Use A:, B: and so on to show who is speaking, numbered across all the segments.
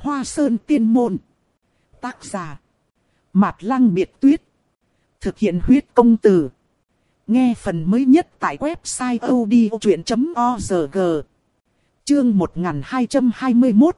A: Hoa Sơn Tiên Môn. Tác giả Mạt Lăng Biệt Tuyết. Thực hiện huyết công từ. Nghe phần mới nhất tại website odchuyện.org. Chương 1221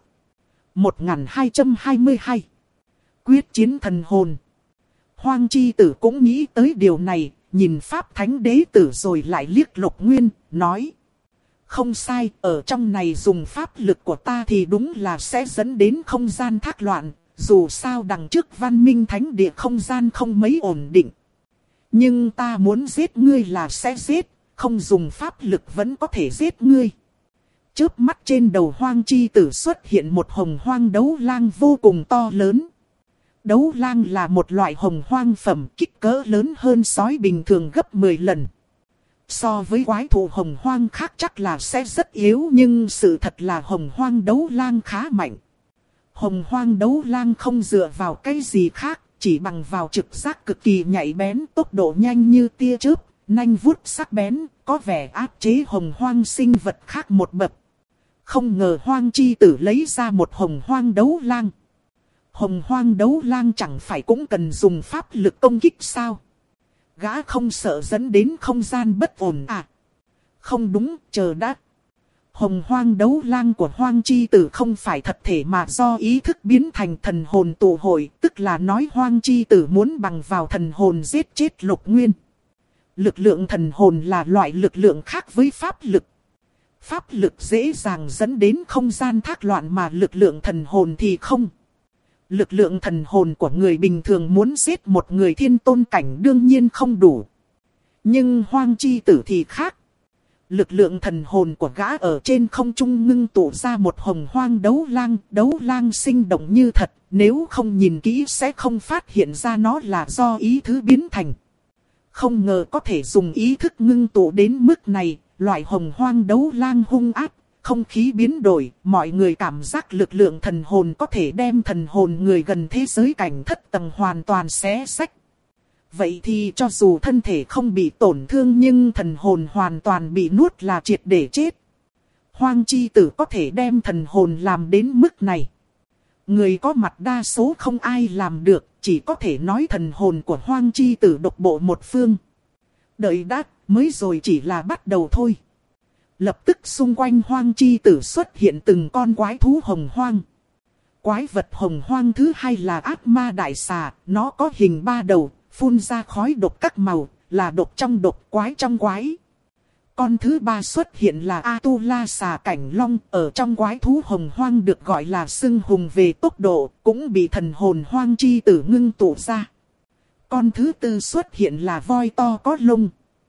A: 1222 Quyết chiến thần hồn. Hoang Chi Tử cũng nghĩ tới điều này, nhìn Pháp Thánh Đế Tử rồi lại liếc Lục Nguyên, nói: không sai, ở trong này dùng pháp lực của ta thì đúng là sẽ dẫn đến không gian thác loạn, dù sao đằng trước Văn Minh Thánh Địa không gian không mấy ổn định. Nhưng ta muốn giết ngươi là sẽ giết, không dùng pháp lực vẫn có thể giết ngươi. Chớp mắt trên đầu Hoang Chi Tử xuất hiện một hồng hoang đấu lang vô cùng to lớn. Đấu lang là một loại hồng hoang phẩm, kích cỡ lớn hơn sói bình thường gấp 10 lần. So với quái thú hồng hoang khác chắc là sẽ rất yếu, nhưng sự thật là hồng hoang đấu lang khá mạnh. Hồng hoang đấu lang không dựa vào cái gì khác, chỉ bằng vào trực giác cực kỳ nhạy bén, tốc độ nhanh như tia chớp, nanh vuốt sắc bén, có vẻ áp chế hồng hoang sinh vật khác một bậc. Không ngờ Hoang Chi Tử lấy ra một hồng hoang đấu lang. Hồng hoang đấu lang chẳng phải cũng cần dùng pháp lực công kích sao? Gã không sợ dẫn đến không gian bất ổn à? Không đúng, chờ đã. Hồng hoang đấu lang của Hoang Chi Tử không phải thật thể mà do ý thức biến thành thần hồn tụ hội, tức là nói Hoang Chi Tử muốn bằng vào thần hồn giết chết Lục Nguyên. Lực lượng thần hồn là loại lực lượng khác với pháp lực. Pháp lực dễ dàng dẫn đến không gian thác loạn mà lực lượng thần hồn thì không. Lực lượng thần hồn của người bình thường muốn giết một người thiên tôn cảnh đương nhiên không đủ. Nhưng Hoang Chi Tử thì khác. Lực lượng thần hồn của gã ở trên không trung ngưng tụ ra một hồng hoang đấu lang sinh động như thật, nếu không nhìn kỹ sẽ không phát hiện ra nó là do ý thức biến thành. Không ngờ có thể dùng ý thức ngưng tụ đến mức này, loại hồng hoang đấu lang hung ác, không khí biến đổi, mọi người cảm giác lực lượng thần hồn có thể đem thần hồn người gần thế giới cảnh thất tầng hoàn toàn xé xách. Vậy thì cho dù thân thể không bị tổn thương nhưng thần hồn hoàn toàn bị nuốt là triệt để chết. Hoang Chi Tử có thể đem thần hồn làm đến mức này. Người có mặt đa số không ai làm được, chỉ có thể nói thần hồn của Hoang Chi Tử độc bộ một phương. Đợi đã, mới rồi chỉ là bắt đầu thôi. Lập tức xung quanh Hoang Chi Tử xuất hiện từng con quái thú hồng hoang. Quái vật hồng hoang thứ hai là ác ma đại xà, nó có hình 3 đầu, phun ra khói độc các màu, là độc trong độc, quái trong quái. Con thứ 3 xuất hiện là Atula xà cảnh long, ở trong quái thú hồng hoang được gọi là xưng hùng về tốc độ, cũng bị thần hồn Hoang Chi Tử ngưng tụ ra. Con thứ 4 xuất hiện là voi to có lông.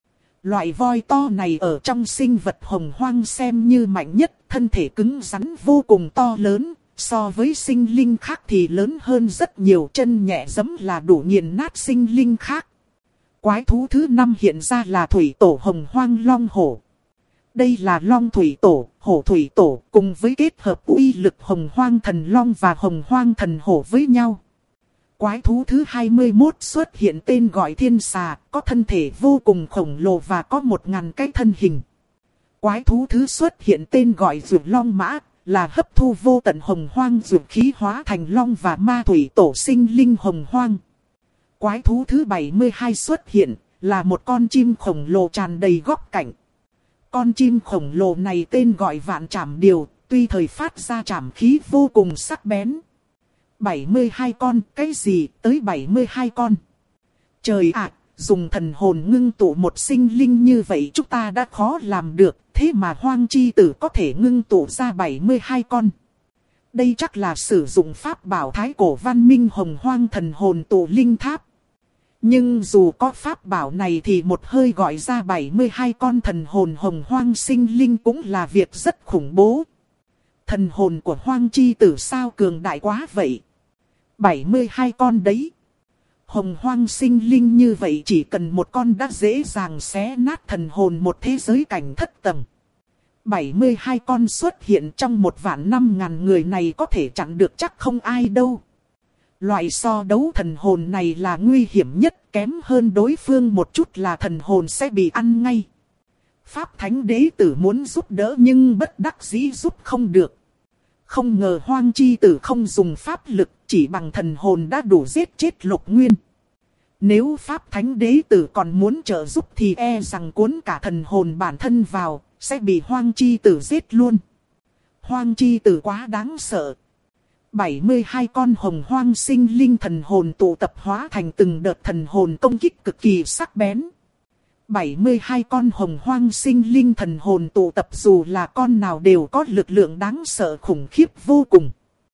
A: Loại voi to này ở trong sinh vật hồng hoang xem như mạnh nhất, thân thể cứng rắn vô cùng to lớn, so với sinh linh khác thì lớn hơn rất nhiều, chân nhẹ giẫm là đủ nghiền nát sinh linh khác. Quái thú thứ 5 hiện ra là thủy tổ hồng hoang long hổ. Đây là long thủy tổ, hổ thủy tổ, cùng với kết hợp uy lực hồng hoang thần long và hồng hoang thần hổ với nhau. Quái thú thứ 21 xuất hiện tên gọi thiên xà, có thân thể vô cùng khổng lồ và có 1000 cái thân hình. Quái thú thứ xuất hiện tên gọi dược long mã, là hấp thu vô tận hồng hoang dược khí hóa thành long và ma thủy tổ sinh linh hồng hoang. Quái thú thứ 72 xuất hiện, là một con chim khổng lồ tràn đầy góc cạnh. Con chim khổng lồ này tên gọi vạn trảm điều, tuy thời phát ra trảm khí vô cùng sắc bén. 72 con, cái gì, tới 72 con. Trời ạ, dùng thần hồn ngưng tụ một sinh linh như vậy chúng ta đã khó làm được, thế mà Hoang Chi Tử có thể ngưng tụ ra 72 con. Đây chắc là sử dụng pháp bảo thái cổ văn minh hồng hoang thần hồn tụ linh tháp. Nhưng dù có pháp bảo này thì một hơi gọi ra 72 con thần hồn hồng hoang sinh linh cũng là việc rất khủng bố. Thần hồn của Hoang Chi Tử sao cường đại quá vậy? 72 con đấy. Hồng hoang sinh linh như vậy chỉ cần một con đã dễ dàng xé nát thần hồn một thế giới cảnh thất tầng. 72 con xuất hiện trong 1.500.000 người này có thể chặn được chắc không ai đâu. Loại so đấu thần hồn này là nguy hiểm nhất, kém hơn đối phương một chút là thần hồn sẽ bị ăn ngay. Pháp Thánh Đế Tử muốn giúp đỡ nhưng bất đắc dĩ giúp không được. Không ngờ Hoang Chi Tử không dùng pháp lực, chỉ bằng thần hồn đã đủ giết chết Lục Nguyên. Nếu Pháp Thánh Đế Tử còn muốn trợ giúp thì e rằng cuốn cả thần hồn bản thân vào, sẽ bị Hoang Chi Tử giết luôn. Hoang Chi Tử quá đáng sợ. 72 con hồng hoang sinh linh thần hồn tụ tập hóa thành từng đợt thần hồn công kích cực kỳ sắc bén. 72 con hồng hoang sinh linh thần hồn tụ tập dù là con nào đều có lực lượng đáng sợ khủng khiếp vô cùng.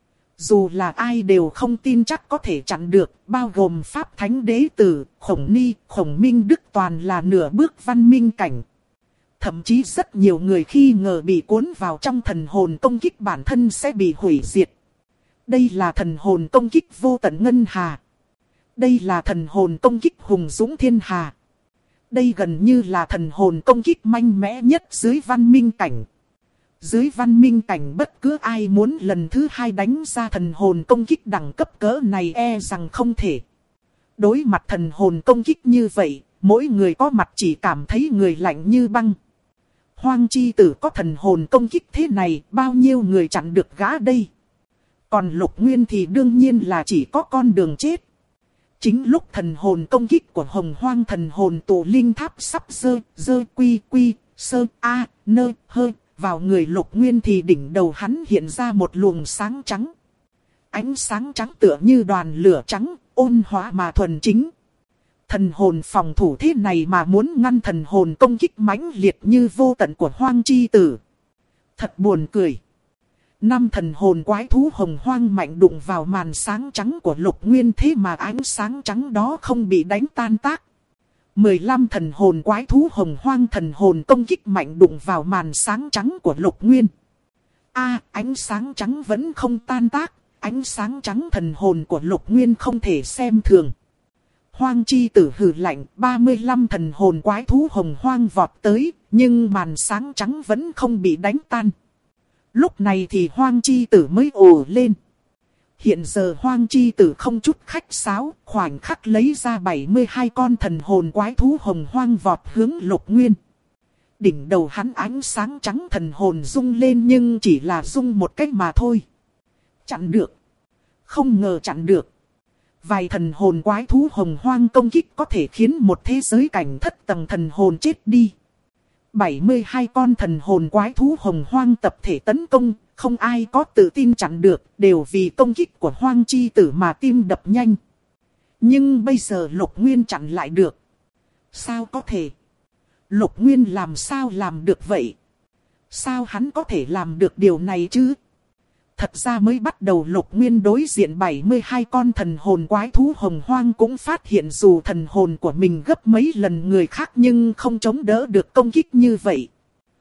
A: Dù là ai đều không tin chắc có thể chặn được, bao gồm Pháp Thánh Đế Tử, Khổng Ni, Khổng Minh Đức toàn là nửa bước văn minh cảnh. Thậm chí rất nhiều người khi ngờ bị cuốn vào trong thần hồn công kích bản thân sẽ bị hủy diệt. Đây là thần hồn công kích vô tận ngân hà. Đây là thần hồn công kích hùng dũng thiên hà. Đây gần như là thần hồn công kích mạnh mẽ nhất dưới văn minh cảnh. Dưới văn minh cảnh bất cứ ai muốn lần thứ hai đánh ra thần hồn công kích đẳng cấp cỡ này e rằng không thể. Đối mặt thần hồn công kích như vậy, mỗi người có mặt chỉ cảm thấy người lạnh như băng. Hoang Chi Tử có thần hồn công kích thế này, bao nhiêu người chặn được gã đây. Còn Lục Nguyên thì đương nhiên là chỉ có con đường chết. Chính lúc thần hồn công kích của hồng hoang thần hồn tụ linh tháp sắp dơ quy sơ a nơ hơ vào người Lục Nguyên thì đỉnh đầu hắn hiện ra một luồng sáng trắng. Ánh sáng trắng tựa như đoàn lửa trắng, ôn hòa mà thuần chính. Thần hồn phòng thủ thế này mà muốn ngăn thần hồn công kích mãnh liệt như vô tận của Hoang Chi Tử. Thật buồn cười. 5 thần hồn quái thú hồng hoang mạnh đụng vào màn sáng trắng của Lục Nguyên thế mà ánh sáng trắng đó không bị đánh tan tác. 15 thần hồn quái thú hồng hoang thần hồn công kích mạnh đụng vào màn sáng trắng của Lục Nguyên. Ánh sáng trắng vẫn không tan tác, ánh sáng trắng thần hồn của Lục Nguyên không thể xem thường. Hoang Chi Tử hừ lạnh, 35 thần hồn quái thú hồng hoang vọt tới, nhưng màn sáng trắng vẫn không bị đánh tan. Lúc này thì Hoang Chi Tử mới ồ lên. Hiện giờ Hoang Chi Tử không chút khách sáo, khoảnh khắc lấy ra 72 con thần hồn quái thú hồng hoang vọt hướng Lục Nguyên. Đỉnh đầu hắn ánh sáng trắng thần hồn rung lên nhưng chỉ là rung một cách mà thôi. Chặn được. Không ngờ chặn được. Vài thần hồn quái thú hồng hoang công kích có thể khiến một thế giới cảnh thất tầng thần hồn chết đi. 72 con thần hồn quái thú hồng hoang tập thể tấn công, không ai có tự tin chặn được, đều vì công kích của Hoang Chi Tử mà tim đập nhanh. Nhưng bây giờ Lục Nguyên chặn lại được. Sao có thể? Lục Nguyên làm sao làm được vậy? Sao hắn có thể làm được điều này chứ? Thật ra mới bắt đầu Lục Nguyên đối diện 72 con thần hồn quái thú hồng hoang cũng phát hiện dù thần hồn của mình gấp mấy lần người khác nhưng không chống đỡ được công kích như vậy.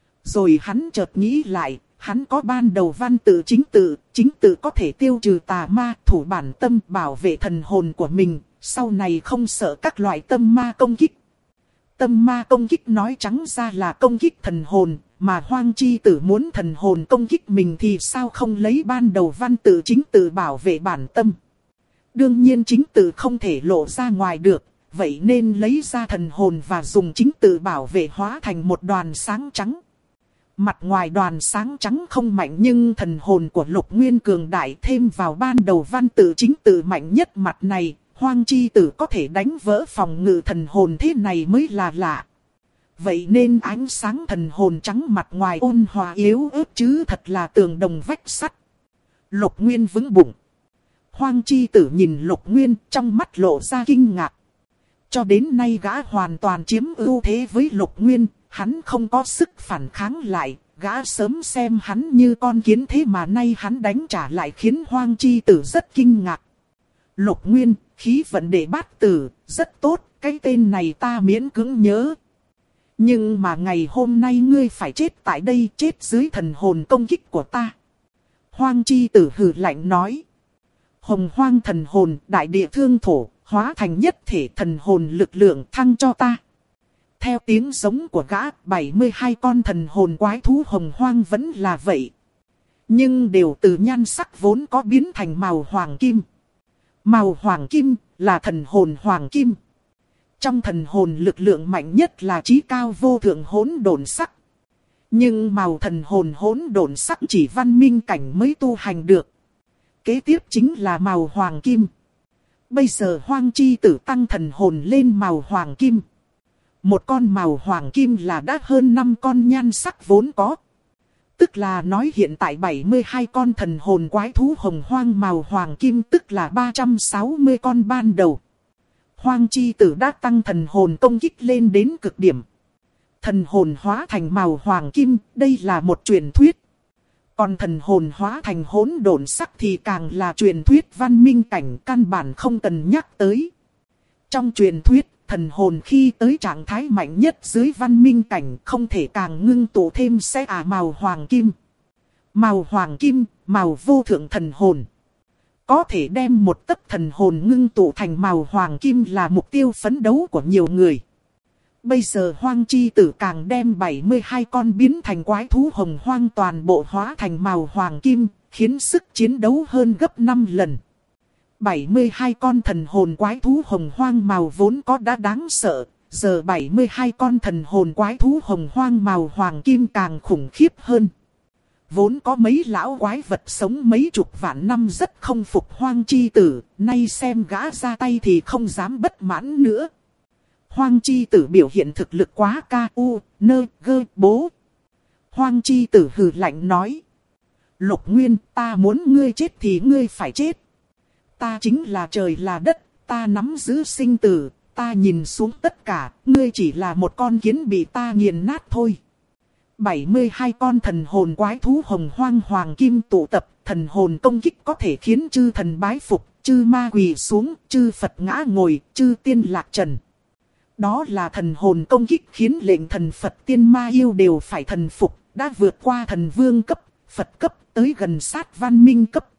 A: Rồi hắn chợt nghĩ lại, hắn có ban đầu văn tự chính tự có thể tiêu trừ tà ma, thủ bản tâm bảo vệ thần hồn của mình, sau này không sợ các loại tâm ma công kích. Tâm ma công kích nói trắng ra là công kích thần hồn, mà Hoang Chi Tử muốn thần hồn công kích mình thì sao không lấy ban đầu văn tự chính tự bảo vệ bản tâm. Đương nhiên chính tự không thể lộ ra ngoài được, vậy nên lấy ra thần hồn và dùng chính tự bảo vệ hóa thành một đoàn sáng trắng. Mặt ngoài đoàn sáng trắng không mạnh nhưng thần hồn của Lục Nguyên cường đại thêm vào ban đầu văn tự chính tự mạnh nhất mặt này. Hoang Chi Tử có thể đánh vỡ phòng ngự thần hồn thế này mới là lạ. Vậy nên ánh sáng thần hồn trắng mặt ngoài ôn hòa yếu ớt chứ thật là tường đồng vách sắt. Lục Nguyên vững bụng. Hoang Chi Tử nhìn Lục Nguyên trong mắt lộ ra kinh ngạc. Cho đến nay gã hoàn toàn chiếm ưu thế với Lục Nguyên, hắn không có sức phản kháng lại. Gã sớm xem hắn như con kiến thế mà nay hắn đánh trả lại khiến Hoang Chi Tử rất kinh ngạc. Lục Nguyên, khí vận đệ bát tử, rất tốt, cái tên này ta miễn cưỡng nhớ. Nhưng mà ngày hôm nay ngươi phải chết tại đây, chết dưới thần hồn công kích của ta. Hoang Chi Tử hừ lạnh nói. Hồng hoang thần hồn, đại địa thương thổ, hóa thành nhất thể thần hồn lực lượng thăng cho ta. Theo tiếng giống của gã, 72 con thần hồn quái thú hồng hoang vẫn là vậy. Nhưng đều từ nhan sắc vốn có biến thành màu hoàng kim. Màu hoàng kim là thần hồn hoàng kim. Trong thần hồn lực lượng mạnh nhất là chí cao vô thượng hỗn độn sắc. Nhưng màu thần hồn hỗn độn sắc chỉ văn minh cảnh mới tu hành được. Kế tiếp chính là màu hoàng kim. Bây giờ Hoang Chi Tử tăng thần hồn lên màu hoàng kim. Một con màu hoàng kim là đã hơn 5 con nhan sắc vốn có. Tức là nói hiện tại 72 con thần hồn quái thú hồng hoang màu hoàng kim, tức là 360 con ban đầu. Hoang Chi Tử đã tăng thần hồn công kích lên đến cực điểm. Thần hồn hóa thành màu hoàng kim, đây là một truyền thuyết. Còn thần hồn hóa thành hỗn độn sắc thì càng là truyền thuyết văn minh cảnh, căn bản không cần nhắc tới. Trong truyền thuyết, thần hồn khi tới trạng thái mạnh nhất dưới văn minh cảnh không thể càng ngưng tụ thêm sẽ màu hoàng kim. Màu hoàng kim, màu vô thượng thần hồn. Có thể đem một tấc thần hồn ngưng tụ thành màu hoàng kim là mục tiêu phấn đấu của nhiều người. Bây giờ Hoang Chi Tử càng đem 72 con biến thành quái thú hồng hoang toàn bộ hóa thành màu hoàng kim, khiến sức chiến đấu hơn gấp 5 lần. 72 con thần hồn quái thú hồng hoang màu vốn có đã đáng sợ, giờ 72 con thần hồn quái thú hồng hoang màu hoàng kim càng khủng khiếp hơn. Vốn có mấy lão quái vật sống mấy chục vạn năm rất không phục Hoang Chi Tử, nay xem gã ra tay thì không dám bất mãn nữa. Hoang Chi Tử biểu hiện thực lực quá bố. Hoang Chi Tử hừ lạnh nói. Lục Nguyên, ta muốn ngươi chết thì ngươi phải chết. Ta chính là trời là đất, ta nắm giữ sinh tử, ta nhìn xuống tất cả, ngươi chỉ là một con kiến bị ta nghiền nát thôi. 72 con thần hồn quái thú hồng hoang hoàng kim tụ tập, thần hồn công kích có thể khiến chư thần bái phục, chư ma quỳ xuống, chư Phật ngã ngồi, chư tiên lạc trần. Đó là thần hồn công kích khiến lệnh thần Phật tiên ma yêu đều phải thần phục, đã vượt qua thần vương cấp, Phật cấp, tới gần sát văn minh cấp.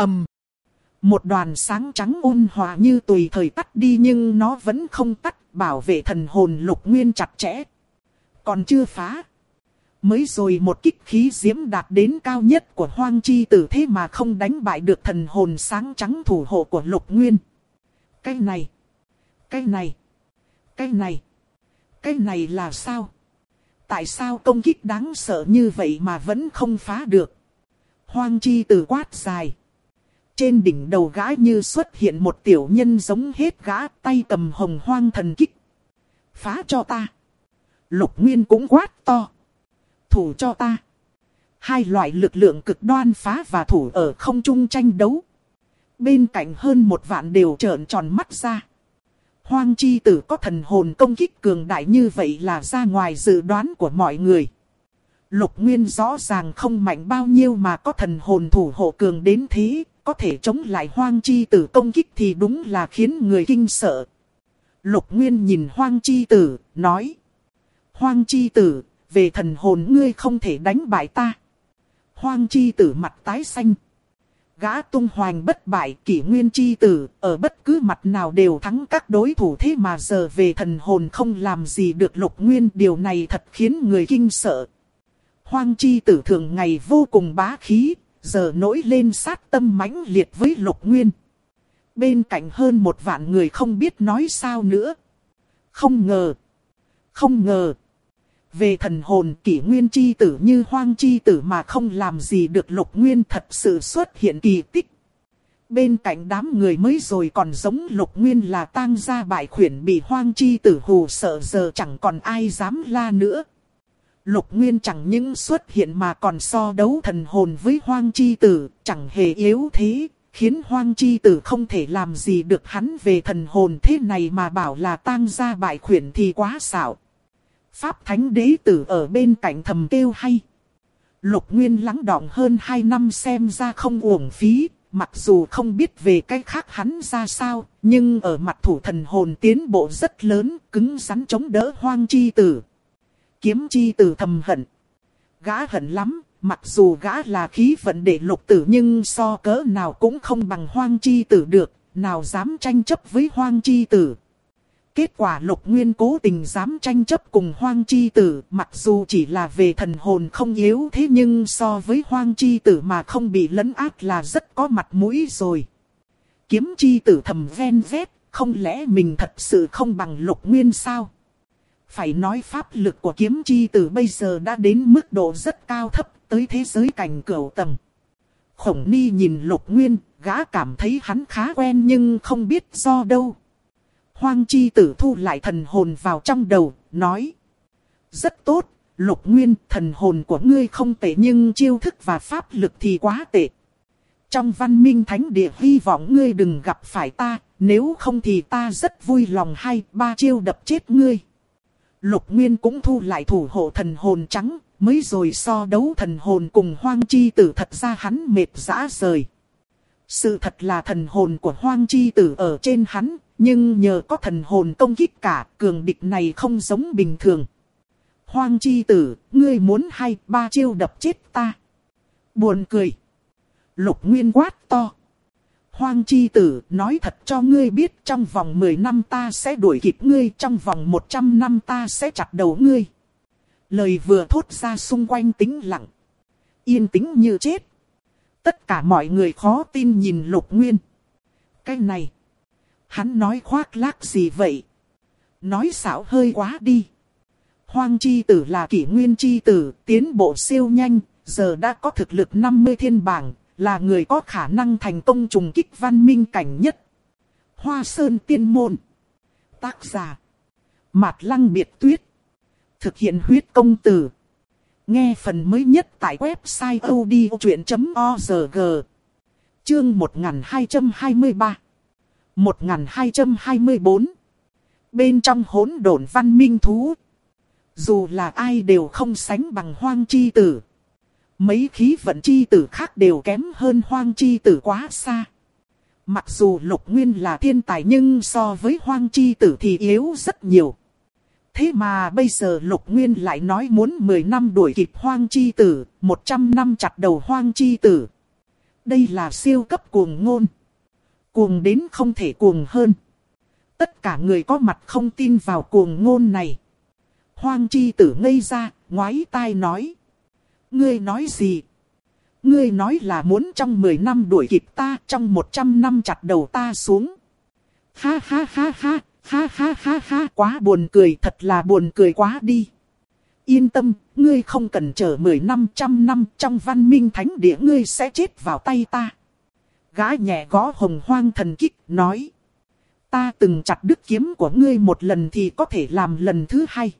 A: Một đoàn sáng trắng ôn hòa như tùy thời tắt đi nhưng nó vẫn không tắt, bảo vệ thần hồn Lục Nguyên chặt chẽ. Còn chưa phá. Mới rồi một kích khí diễm đạt đến cao nhất của Hoang Chi Tử thế mà không đánh bại được thần hồn sáng trắng thủ hộ của Lục Nguyên. Cái này là sao? Tại sao công kích đáng sợ như vậy mà vẫn không phá được? Hoang Chi Tử quát dài. Trên đỉnh đầu gã như xuất hiện một tiểu nhân giống hết gã, tay cầm hồng hoang thần kích. Phá cho ta. Lục Nguyên cũng quát to. Thủ cho ta. Hai loại lực lượng cực đoan phá và thủ ở không trung tranh đấu. Bên cạnh hơn 1 vạn đều trợn tròn mắt ra. Hoang Chi Tử có thần hồn công kích cường đại như vậy là ra ngoài dự đoán của mọi người. Lục Nguyên rõ ràng không mạnh bao nhiêu mà có thần hồn thủ hộ cường đến thế, có thể chống lại Hoang Chi Tử công kích thì đúng là khiến người kinh sợ. Lục Nguyên nhìn Hoang Chi Tử, nói. Hoang Chi Tử, về thần hồn ngươi không thể đánh bại ta. Hoang Chi Tử mặt tái xanh. Gã tung hoành bất bại Kỷ Nguyên Chi Tử, ở bất cứ mặt nào đều thắng các đối thủ thế mà giờ về thần hồn không làm gì được Lục Nguyên. Điều này thật khiến người kinh sợ. Hoang Chi Tử thường ngày vô cùng bá khí, giờ nổi lên sát tâm mãnh liệt với Lục Nguyên. Bên cạnh hơn 1 vạn người không biết nói sao nữa. Không ngờ. Về thần hồn Kỷ Nguyên Chi Tử như Hoang Chi Tử mà không làm gì được Lục Nguyên thật sự xuất hiện kỳ tích. Bên cạnh đám người mới rồi còn giống Lục Nguyên là tang gia bại khuyển bị Hoang Chi Tử hù sợ, giờ chẳng còn ai dám la nữa. Lục Nguyên chẳng những xuất hiện mà còn so đấu thần hồn với Hoang Chi Tử, chẳng hề yếu thế, khiến Hoang Chi Tử không thể làm gì được hắn. Về thần hồn thế này mà bảo là tang gia bại khuyển thì quá xạo. Pháp Thánh Đế Tử ở bên cạnh thầm kêu hay. Lục Nguyên lắng đọng hơn 2 năm xem ra không uổng phí, mặc dù không biết về cái khác hắn ra sao, nhưng ở mặt thủ thần hồn tiến bộ rất lớn, cứng rắn chống đỡ Hoang Chi Tử. Kiếm Chi Tử thầm hận. Gã hận lắm, mặc dù gã là khí vận đệ lục tử nhưng so cỡ nào cũng không bằng Hoang Chi Tử được, nào dám tranh chấp với Hoang Chi Tử. Kết quả Lục Nguyên cố tình dám tranh chấp cùng Hoang Chi Tử, mặc dù chỉ là về thần hồn không yếu thế nhưng so với Hoang Chi Tử mà không bị lấn át là rất có mặt mũi rồi. Kiếm Chi Tử thầm ven vét, không lẽ mình thật sự không bằng Lục Nguyên sao? Phải nói pháp lực của kiếm chi tử bây giờ đã đến mức độ rất cao thấp, tới thế giới cảnh cửu tầng. Khổng Ni nhìn Lục Nguyên, gã cảm thấy hắn khá quen nhưng không biết do đâu. Hoang chi tử thu lại thần hồn vào trong đầu, nói. Rất tốt, Lục Nguyên, thần hồn của ngươi không tệ nhưng chiêu thức và pháp lực thì quá tệ. Trong văn minh thánh địa hy vọng ngươi đừng gặp phải ta, nếu không thì ta rất vui lòng 2-3 chiêu đập chết ngươi. Lục Nguyên cũng thu lại thủ hộ thần hồn trắng, mới rồi so đấu thần hồn cùng Hoang chi tử thật ra hắn mệt rã rời. Sự thật là thần hồn của Hoang chi tử ở trên hắn, nhưng nhờ có thần hồn công kích cả, cường địch này không giống bình thường. Hoang chi tử, ngươi muốn 2-3 chiêu đập chết ta. Buồn cười. Lục Nguyên quát to. Hoang chi tử, nói thật cho ngươi biết, trong vòng 10 năm ta sẽ đuổi kịp ngươi, trong vòng 100 năm ta sẽ chặt đầu ngươi. Lời vừa thốt ra xung quanh tĩnh lặng. Yên tĩnh như chết. Tất cả mọi người khó tin nhìn Lục Nguyên. Cái này, hắn nói khoác lác gì vậy? Nói xạo hơi quá đi. Hoang chi tử là kỷ nguyên chi tử, tiến bộ siêu nhanh, giờ đã có thực lực 50 thiên bảng, là người có khả năng thành công trùng kích văn minh cảnh nhất. Hoa Sơn Tiên Môn. Tác giả. Mạt Lăng Biệt Tuyết. Thực hiện huyết công từ. Nghe phần mới nhất tại website odchuyện.org. Chương 1223. 1224. Bên trong hỗn độn văn minh thú. Dù là ai đều không sánh bằng Hoang chi tử. Mấy khí vận chi tử khác đều kém hơn Hoang chi tử quá xa. Mặc dù Lục Nguyên là thiên tài nhưng so với Hoang chi tử thì yếu rất nhiều. Thế mà bây giờ Lục Nguyên lại nói muốn 10 năm đuổi kịp Hoang chi tử, 100 năm chặt đầu Hoang chi tử. Đây là siêu cấp cuồng ngôn. Cuồng đến không thể cuồng hơn. Tất cả người có mặt không tin vào cuồng ngôn này. Hoang chi tử ngây ra, ngoái tai nói. Ngươi nói gì? Ngươi nói là muốn trong 10 năm đuổi kịp ta, trong 100 năm chặt đầu ta xuống. Ha ha ha ha, ha ha ha ha, quá buồn cười, thật là buồn cười quá đi. Yên tâm, ngươi không cần chờ 10 năm, 100 năm, trong văn minh thánh địa ngươi sẽ chết vào tay ta. Gã nhẹ gõ hồng hoang thần kích, nói. Ta từng chặt đứt kiếm của ngươi một lần thì có thể làm lần thứ hai.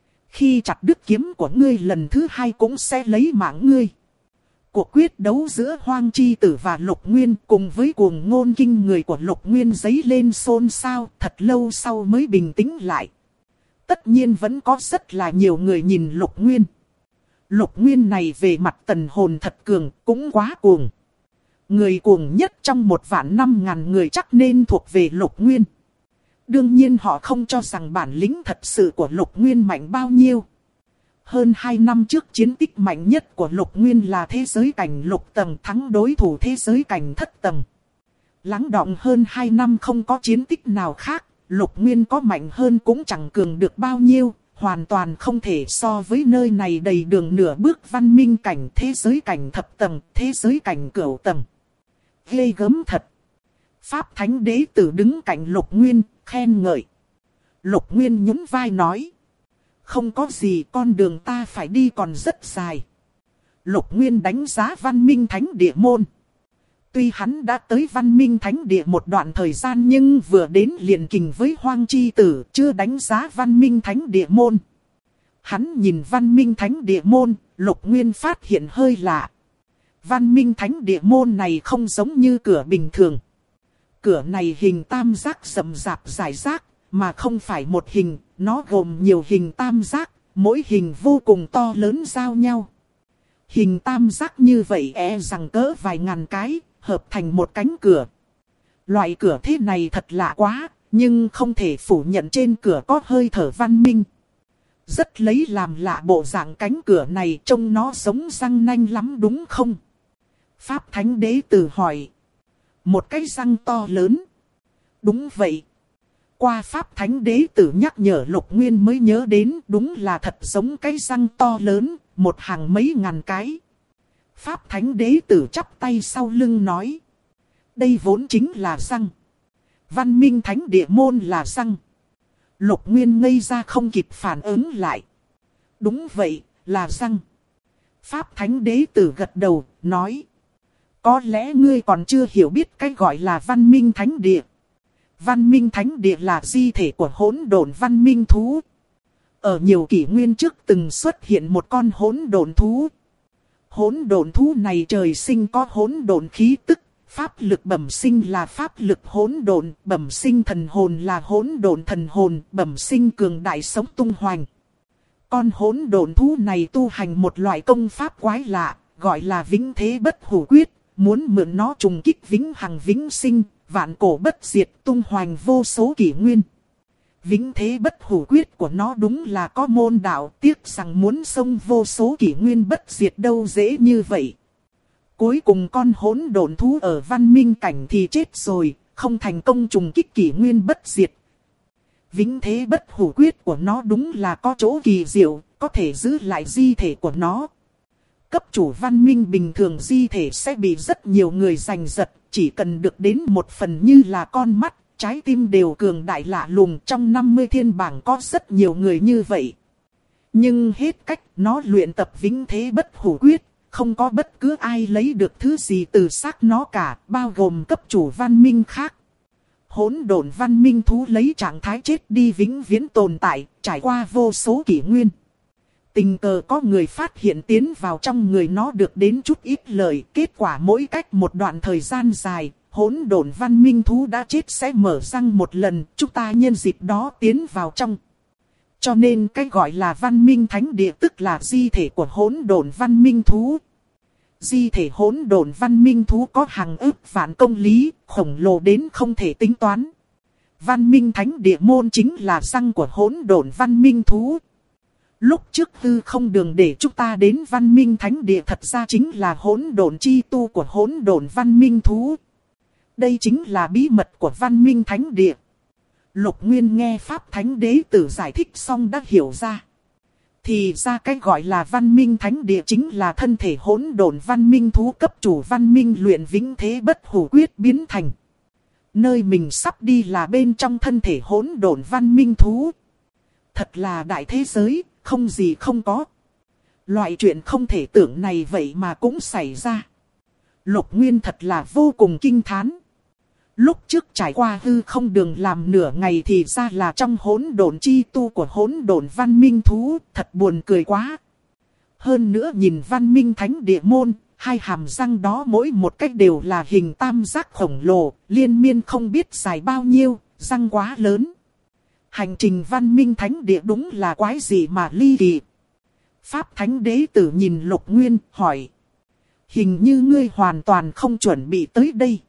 A: Khi chặt đứt kiếm của ngươi lần thứ hai cũng sẽ lấy mạng ngươi. Cuộc quyết đấu giữa Hoang chi tử và Lục Nguyên cùng với cuồng ngôn kinh người của Lục Nguyên dấy lên xôn xao, thật lâu sau mới bình tĩnh lại. Tất nhiên vẫn có rất là nhiều người nhìn Lục Nguyên. Lục Nguyên này về mặt tần hồn thật cường, cũng quá cuồng. Người cuồng nhất trong 1.500.000 người chắc nên thuộc về Lục Nguyên. Đương nhiên họ không cho rằng bản lĩnh thật sự của Lục Nguyên mạnh bao nhiêu. Hơn 2 năm trước chiến tích mạnh nhất của Lục Nguyên là thế giới cảnh lục tầng thắng đối thủ thế giới cảnh thất tầng. Lắng đọng hơn 2 năm không có chiến tích nào khác, Lục Nguyên có mạnh hơn cũng chẳng cường được bao nhiêu, hoàn toàn không thể so với nơi này đầy đường nửa bước văn minh cảnh thế giới cảnh thập tầng, thế giới cảnh cửu tầng. Ghê gớm thật. Pháp Thánh Đế Tử đứng cạnh Lục Nguyên, khen ngợi. Lục Nguyên nhún vai nói. Không có gì, con đường ta phải đi còn rất dài. Lục Nguyên đánh giá văn minh thánh địa môn. Tuy hắn đã tới văn minh thánh địa một đoạn thời gian nhưng vừa đến liền kình với Hoang chi tử, chưa đánh giá văn minh thánh địa môn. Hắn nhìn văn minh thánh địa môn, Lục Nguyên phát hiện hơi lạ. Văn minh thánh địa môn này không giống như cửa bình thường. Cửa này hình tam giác rậm rạp rải rác, mà không phải một hình, nó gồm nhiều hình tam giác, mỗi hình vô cùng to lớn giao nhau. Hình tam giác như vậy rằng cỡ vài ngàn cái, hợp thành một cánh cửa. Loại cửa thế này thật lạ quá, nhưng không thể phủ nhận trên cửa có hơi thở văn minh. Rất lấy làm lạ bộ dạng cánh cửa này, trông nó giống răng nanh lắm đúng không? Pháp Thánh Đế Tử hỏi. Một cái răng to lớn. Đúng vậy. Qua Pháp Thánh Đế Tử nhắc nhở Lục Nguyên mới nhớ đến, đúng là thật giống cái răng to lớn, một hàng mấy ngàn cái. Pháp Thánh Đế Tử chắp tay sau lưng nói. Đây vốn chính là răng. Văn minh thánh địa môn là răng. Lục Nguyên ngây ra không kịp phản ứng lại. Đúng vậy, là răng. Pháp Thánh Đế Tử gật đầu, nói. Có lẽ ngươi còn chưa hiểu biết cái gọi là văn minh thánh địa. Văn minh thánh địa là di thể của hỗn độn văn minh thú. Ở nhiều kỷ nguyên trước từng xuất hiện một con hỗn độn thú. Hỗn độn thú này trời sinh có hỗn độn khí tức, pháp lực bẩm sinh là pháp lực hỗn độn, bẩm sinh thần hồn là hỗn độn thần hồn, bẩm sinh cường đại sống tung hoành. Con hỗn độn thú này tu hành một loại công pháp quái lạ, gọi là vĩnh thế bất hủ quyết, muốn mượn nó trùng kích vĩnh hằng vĩnh sinh, vạn cổ bất diệt, tung hoành vô số kỷ nguyên. Vĩnh thế bất hủ quyết của nó đúng là có môn đạo, tiếc rằng muốn xông vô số kỷ nguyên bất diệt đâu dễ như vậy. Cuối cùng con hỗn độn thú ở văn minh cảnh thì chết rồi, không thành công trùng kích kỷ nguyên bất diệt. Vĩnh thế bất hủ quyết của nó đúng là có chỗ kỳ diệu, có thể giữ lại di thể của nó. Cấp chủ văn minh bình thường di thể sẽ bị rất nhiều người giành giật, chỉ cần được đến một phần như là con mắt, trái tim đều cường đại lạ lùng. Trong 50 thiên bảng có rất nhiều người như vậy. Nhưng hết cách nó luyện tập vĩnh thế bất hủ quyết, không có bất cứ ai lấy được thứ gì từ xác nó cả, bao gồm cấp chủ văn minh khác. Hỗn độn văn minh thú lấy trạng thái chết đi vĩnh viễn tồn tại, trải qua vô số kỷ nguyên. Tình cờ có người phát hiện tiến vào trong người nó được đến chút ít lợi, kết quả mỗi cách một đoạn thời gian dài, hỗn độn văn minh thú đã chết sẽ mở răng một lần, chúng ta nhân dịp đó tiến vào trong. Cho nên cái gọi là văn minh thánh địa tức là di thể của hỗn độn văn minh thú. Di thể hỗn độn văn minh thú có hàng ức vạn công lý, khổng lồ đến không thể tính toán. Văn minh thánh địa môn chính là răng của hỗn độn văn minh thú. Lúc trước hư không đường để chúng ta đến văn minh thánh địa thật ra chính là hỗn độn chi tu của hỗn độn văn minh thú. Đây chính là bí mật của văn minh thánh địa. Lục Nguyên nghe Pháp Thánh Đế Tử giải thích xong đã hiểu ra. Thì ra cái gọi là văn minh thánh địa chính là thân thể hỗn độn văn minh thú cấp chủ văn minh luyện vĩnh thế bất hủ quyết biến thành. Nơi mình sắp đi là bên trong thân thể hỗn độn văn minh thú. Thật là đại thế giới, không gì không có. Loại chuyện không thể tưởng này vậy mà cũng xảy ra. Lục Nguyên thật là vô cùng kinh thán. Lúc trước trải qua hư không đường làm nửa ngày thì ra là trong hỗn độn chi tu của hỗn độn văn minh thú, thật buồn cười quá. Hơn nữa nhìn văn minh thánh địa môn, hai hàm răng đó mỗi một cách đều là hình tam giác khổng lồ, liên miên không biết dài bao nhiêu, răng quá lớn. Hành trình văn minh thánh địa đúng là quái gì mà ly kỳ. Pháp Thánh Đế Tử nhìn Lục Nguyên, hỏi. Hình như ngươi hoàn toàn không chuẩn bị tới đây.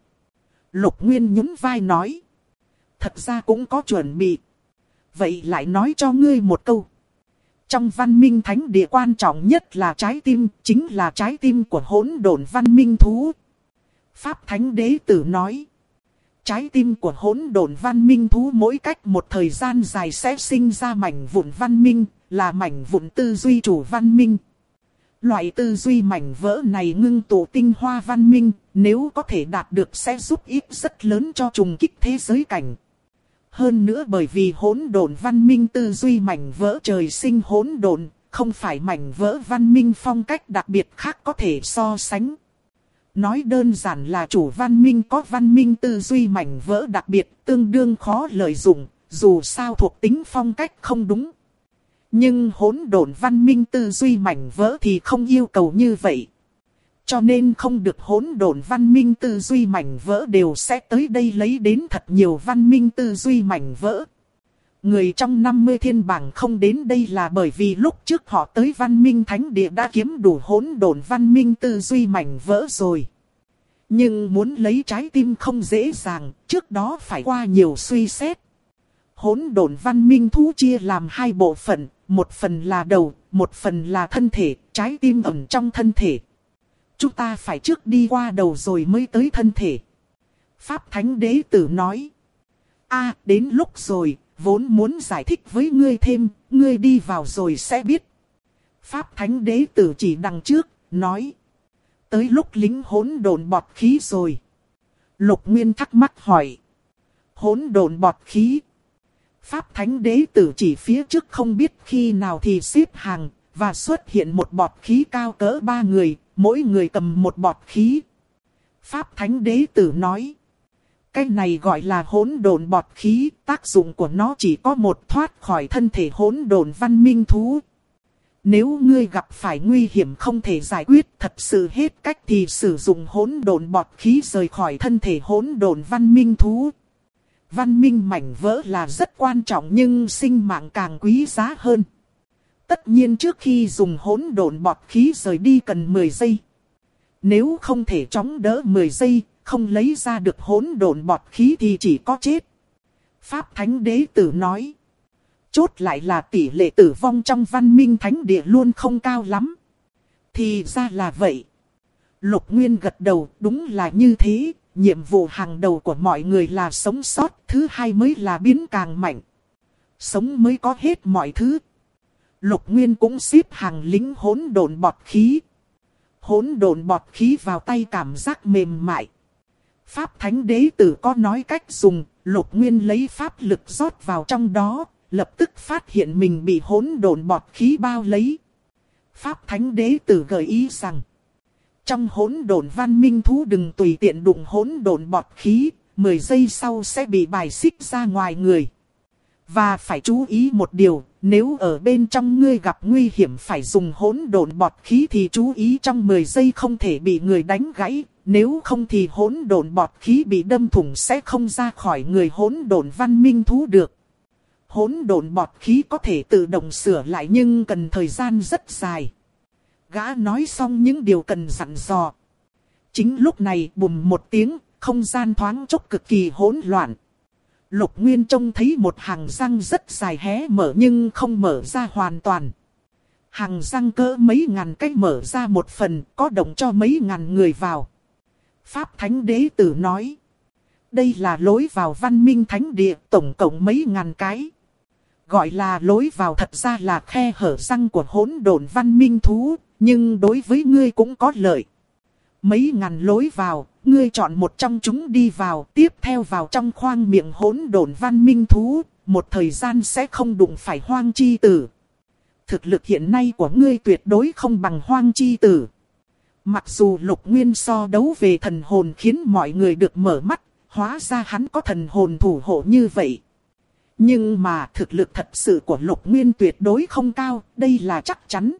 A: Lục Nguyên nhún vai nói. Thật ra cũng có chuẩn bị. Vậy lại nói cho ngươi một câu. Trong văn minh thánh địa quan trọng nhất là trái tim, chính là trái tim của hỗn độn văn minh thú. Pháp Thánh Đế Tử nói. Trái tim của hỗn độn văn minh thú mỗi cách một thời gian dài sẽ sinh ra mảnh vụn văn minh, là mảnh vụn tư duy chủ văn minh. Loại tư duy mảnh vỡ này ngưng tụ tinh hoa văn minh, nếu có thể đạt được sẽ giúp ích rất lớn cho trùng kích thế giới cảnh. Hơn nữa bởi vì hỗn độn văn minh tư duy mảnh vỡ trời sinh hỗn độn, không phải mảnh vỡ văn minh phong cách đặc biệt khác có thể so sánh. Nói đơn giản là chủ văn minh có văn minh tư duy mảnh vỡ đặc biệt tương đương khó lợi dụng, dù sao thuộc tính phong cách không đúng. Nhưng hỗn độn văn minh tư duy mảnh vỡ thì không yêu cầu như vậy. Cho nên không được hỗn độn văn minh tư duy mảnh vỡ đều sẽ tới đây lấy đến thật nhiều văn minh tư duy mảnh vỡ. Người trong 50 thiên bảng không đến đây là bởi vì lúc trước họ tới văn minh thánh địa đã kiếm đủ hỗn độn văn minh tư duy mảnh vỡ rồi. Nhưng muốn lấy trái tim không dễ dàng, trước đó phải qua nhiều suy xét. Hỗn độn văn minh thú chia làm hai bộ phận, một phần là đầu, một phần là thân thể, trái tim ẩn trong thân thể. Chúng ta phải trước đi qua đầu rồi mới tới thân thể. Pháp Thánh Đế Tử nói. Đến lúc rồi, vốn muốn giải thích với ngươi thêm, ngươi đi vào rồi sẽ biết. Pháp Thánh Đế Tử chỉ đằng trước, nói. Tới lúc lính hỗn độn bọt khí rồi. Lục Nguyên thắc mắc hỏi. Hỗn độn bọt khí. Pháp thánh đế tử chỉ phía trước không biết khi nào thì xếp hàng, và xuất hiện một bọt khí cao cỡ 3 người, mỗi người cầm một bọt khí. Pháp thánh đế tử nói, cái này gọi là hỗn độn bọt khí, tác dụng của nó chỉ có một, thoát khỏi thân thể hỗn độn văn minh thú. Nếu ngươi gặp phải nguy hiểm không thể giải quyết, thật sự hết cách thì sử dụng hỗn độn bọt khí rời khỏi thân thể hỗn độn văn minh thú. Văn minh mảnh vỡ là rất quan trọng nhưng sinh mạng càng quý giá hơn. Tất nhiên trước khi dùng hỗn độn bọt khí rời đi cần 10 giây. Nếu không thể chống đỡ 10 giây, không lấy ra được hỗn độn bọt khí thì chỉ có chết. Pháp thánh đế tử nói. Chốt lại là tỷ lệ tử vong trong văn minh thánh địa luôn không cao lắm. Thì ra là vậy. Lục Nguyên gật đầu, đúng là như thế. Nhiệm vụ hàng đầu của mọi người là sống sót, thứ hai mới là biến càng mạnh. Sống mới có hết mọi thứ. Lục Nguyên cũng xếp hàng lính hỗn độn bọt khí. Hỗn độn bọt khí vào tay cảm giác mềm mại. Pháp thánh đế tử có nói cách dùng, Lục Nguyên lấy pháp lực rót vào trong đó, lập tức phát hiện mình bị hỗn độn bọt khí bao lấy. Pháp thánh đế tử gợi ý rằng, trong hỗn độn văn minh thú đừng tùy tiện đụng hỗn độn bọt khí, 10 giây sau sẽ bị bài xích ra ngoài người. Và phải chú ý một điều, nếu ở bên trong ngươi gặp nguy hiểm phải dùng hỗn độn bọt khí thì chú ý trong 10 giây không thể bị người đánh gãy, nếu không thì hỗn độn bọt khí bị đâm thủng sẽ không ra khỏi người hỗn độn văn minh thú được. Hỗn độn bọt khí có thể tự động sửa lại nhưng cần thời gian rất dài. Gã nói xong những điều cần dặn dò. Chính lúc này bùm một tiếng, không gian thoáng chốc cực kỳ hỗn loạn. Lục Nguyên trông thấy một hàng răng rất dài hé mở nhưng không mở ra hoàn toàn. Hàng răng cỡ mấy ngàn cái mở ra một phần, có động cho mấy ngàn người vào. Pháp thánh đế tử nói. Đây là lối vào văn minh thánh địa, tổng cộng mấy ngàn cái. Gọi là lối vào thật ra là khe hở răng của hỗn độn văn minh thú, nhưng đối với ngươi cũng có lợi. Mấy ngàn lối vào, ngươi chọn một trong chúng đi vào, tiếp theo vào trong khoang miệng hỗn độn văn minh thú, một thời gian sẽ không đụng phải hoang chi tử. Thực lực hiện nay của ngươi tuyệt đối không bằng hoang chi tử. Mặc dù Lục Nguyên so đấu về thần hồn khiến mọi người được mở mắt, hóa ra hắn có thần hồn thủ hộ như vậy. Nhưng mà thực lực thật sự của Lục Nguyên tuyệt đối không cao, đây là chắc chắn.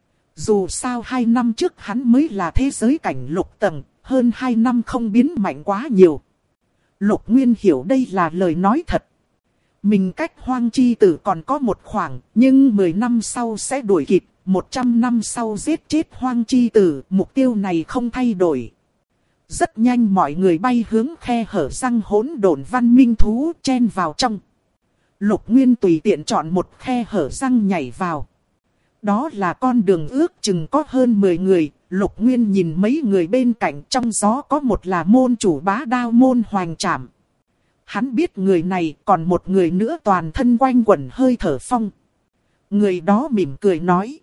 A: Dù sao 2 năm trước hắn mới là thế giới cảnh lục tầng, hơn 2 năm không biến mạnh quá nhiều. Lục Nguyên hiểu đây là lời nói thật. Mình cách hoang chi tử còn có một khoảng, nhưng 10 năm sau sẽ đuổi kịp, 100 năm sau giết chết hoang chi tử, mục tiêu này không thay đổi. Rất nhanh mọi người bay hướng khe hở răng hỗn độn văn minh thú chen vào trong. Lục Nguyên tùy tiện chọn một khe hở răng nhảy vào. Đó là con đường ước chừng có hơn 10 người, Lục Nguyên nhìn mấy người bên cạnh, trong đó có một là môn chủ bá đao môn Hoành Trảm. Hắn biết người này, còn một người nữa toàn thân quanh quẩn hơi thở phong. Người đó mỉm cười nói.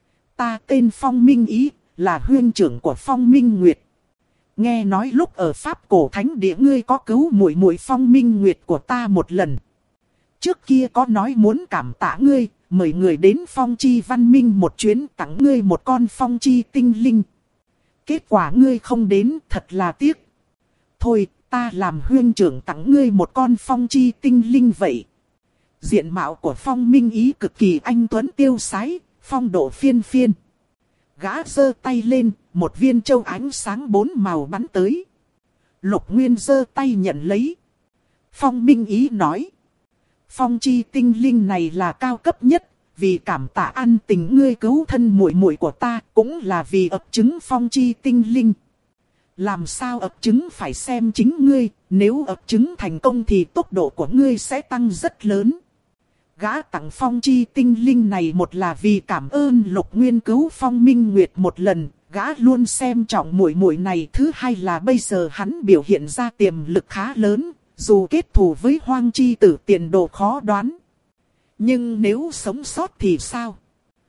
A: Ta tên Phong Minh Ý, là huynh trưởng của Phong Minh Nguyệt. Nghe nói lúc ở Pháp Cổ Thánh Địa ngươi có cứu muội muội Phong Minh Nguyệt của ta một lần. Trước kia có nói muốn cảm tạ ngươi, mời người đến Phong Chi Văn Minh một chuyến, tặng ngươi một con Phong Chi tinh linh. Kết quả ngươi không đến, thật là tiếc. Thôi, ta làm huynh trưởng tặng ngươi một con Phong Chi tinh linh vậy. Diện mạo của Phong Minh Ý cực kỳ anh tuấn tiêu sái, phong độ phiên phiên. Gã giơ tay lên, một viên châu ánh sáng 4 màu bắn tới. Lục Nguyên giơ tay nhận lấy. Phong Minh Ý nói. Phong chi tinh linh này là cao cấp nhất, vì cảm tạ ân tình ngươi cứu thân muội muội của ta, cũng là vì ấp trứng phong chi tinh linh. Làm sao ấp trứng phải xem chính ngươi, nếu ấp trứng thành công thì tốc độ của ngươi sẽ tăng rất lớn. Gã tặng Phong chi tinh linh này một là vì cảm ơn Lục Nguyên cứu Phong Minh Nguyệt một lần, gã luôn xem trọng muội muội này. Thứ hai là bây giờ hắn biểu hiện ra tiềm lực khá lớn, dù kết thù với Hoang chi tử tiền đồ khó đoán. Nhưng nếu sống sót thì sao?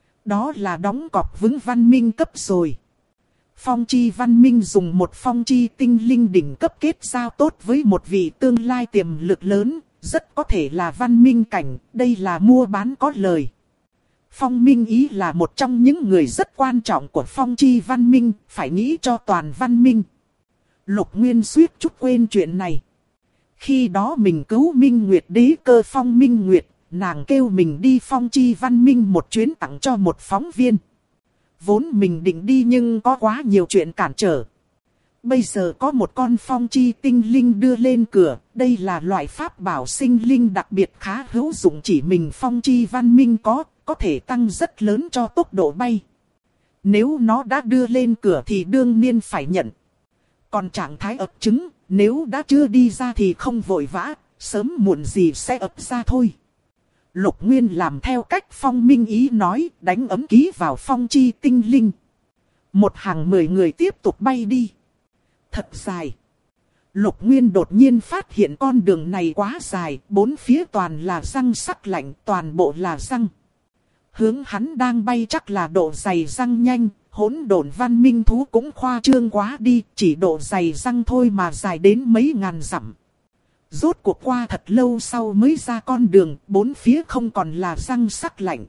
A: Đó là đóng cọc vững văn minh cấp rồi. Phong chi văn minh dùng một phong chi tinh linh đỉnh cấp kết giao tốt với một vị tương lai tiềm lực lớn, rất có thể là văn minh cảnh, đây là mua bán có lời. Phong Minh Ý là một trong những người rất quan trọng của phong chi văn minh, phải nghĩ cho toàn văn minh. Lục Nguyên suýt chút quên chuyện này. Khi đó mình cứu Minh Nguyệt đế cơ Phong Minh Nguyệt, nàng kêu mình đi phong chi văn minh một chuyến tặng cho một phóng viên. Vốn mình định đi nhưng có quá nhiều chuyện cản trở. Bây giờ có một con phong chi tinh linh đưa lên cửa, đây là loại pháp bảo sinh linh đặc biệt khá hữu dụng, chỉ mình phong chi văn minh có thể tăng rất lớn cho tốc độ bay. Nếu nó đã đưa lên cửa thì đương nhiên phải nhận. Còn trạng thái ấp trứng, nếu đã chưa đi ra thì không vội vã, sớm muộn gì sẽ ấp ra thôi. Lục Nguyên làm theo cách Phong Minh Ý nói, đánh ấm ký vào phong chi tinh linh. Một hàng 10 người tiếp tục bay đi. Thật dài. Lục Nguyên đột nhiên phát hiện con đường này quá dài, bốn phía toàn là răng sắc lạnh, toàn bộ là răng. Hướng hắn đang bay chắc là độ dày răng nhanh, hỗn độn văn minh thú cũng khoa trương quá đi, chỉ độ dày răng thôi mà dài đến mấy ngàn dặm. Rốt cuộc qua thật lâu sau mới ra con đường, bốn phía không còn là răng sắc lạnh.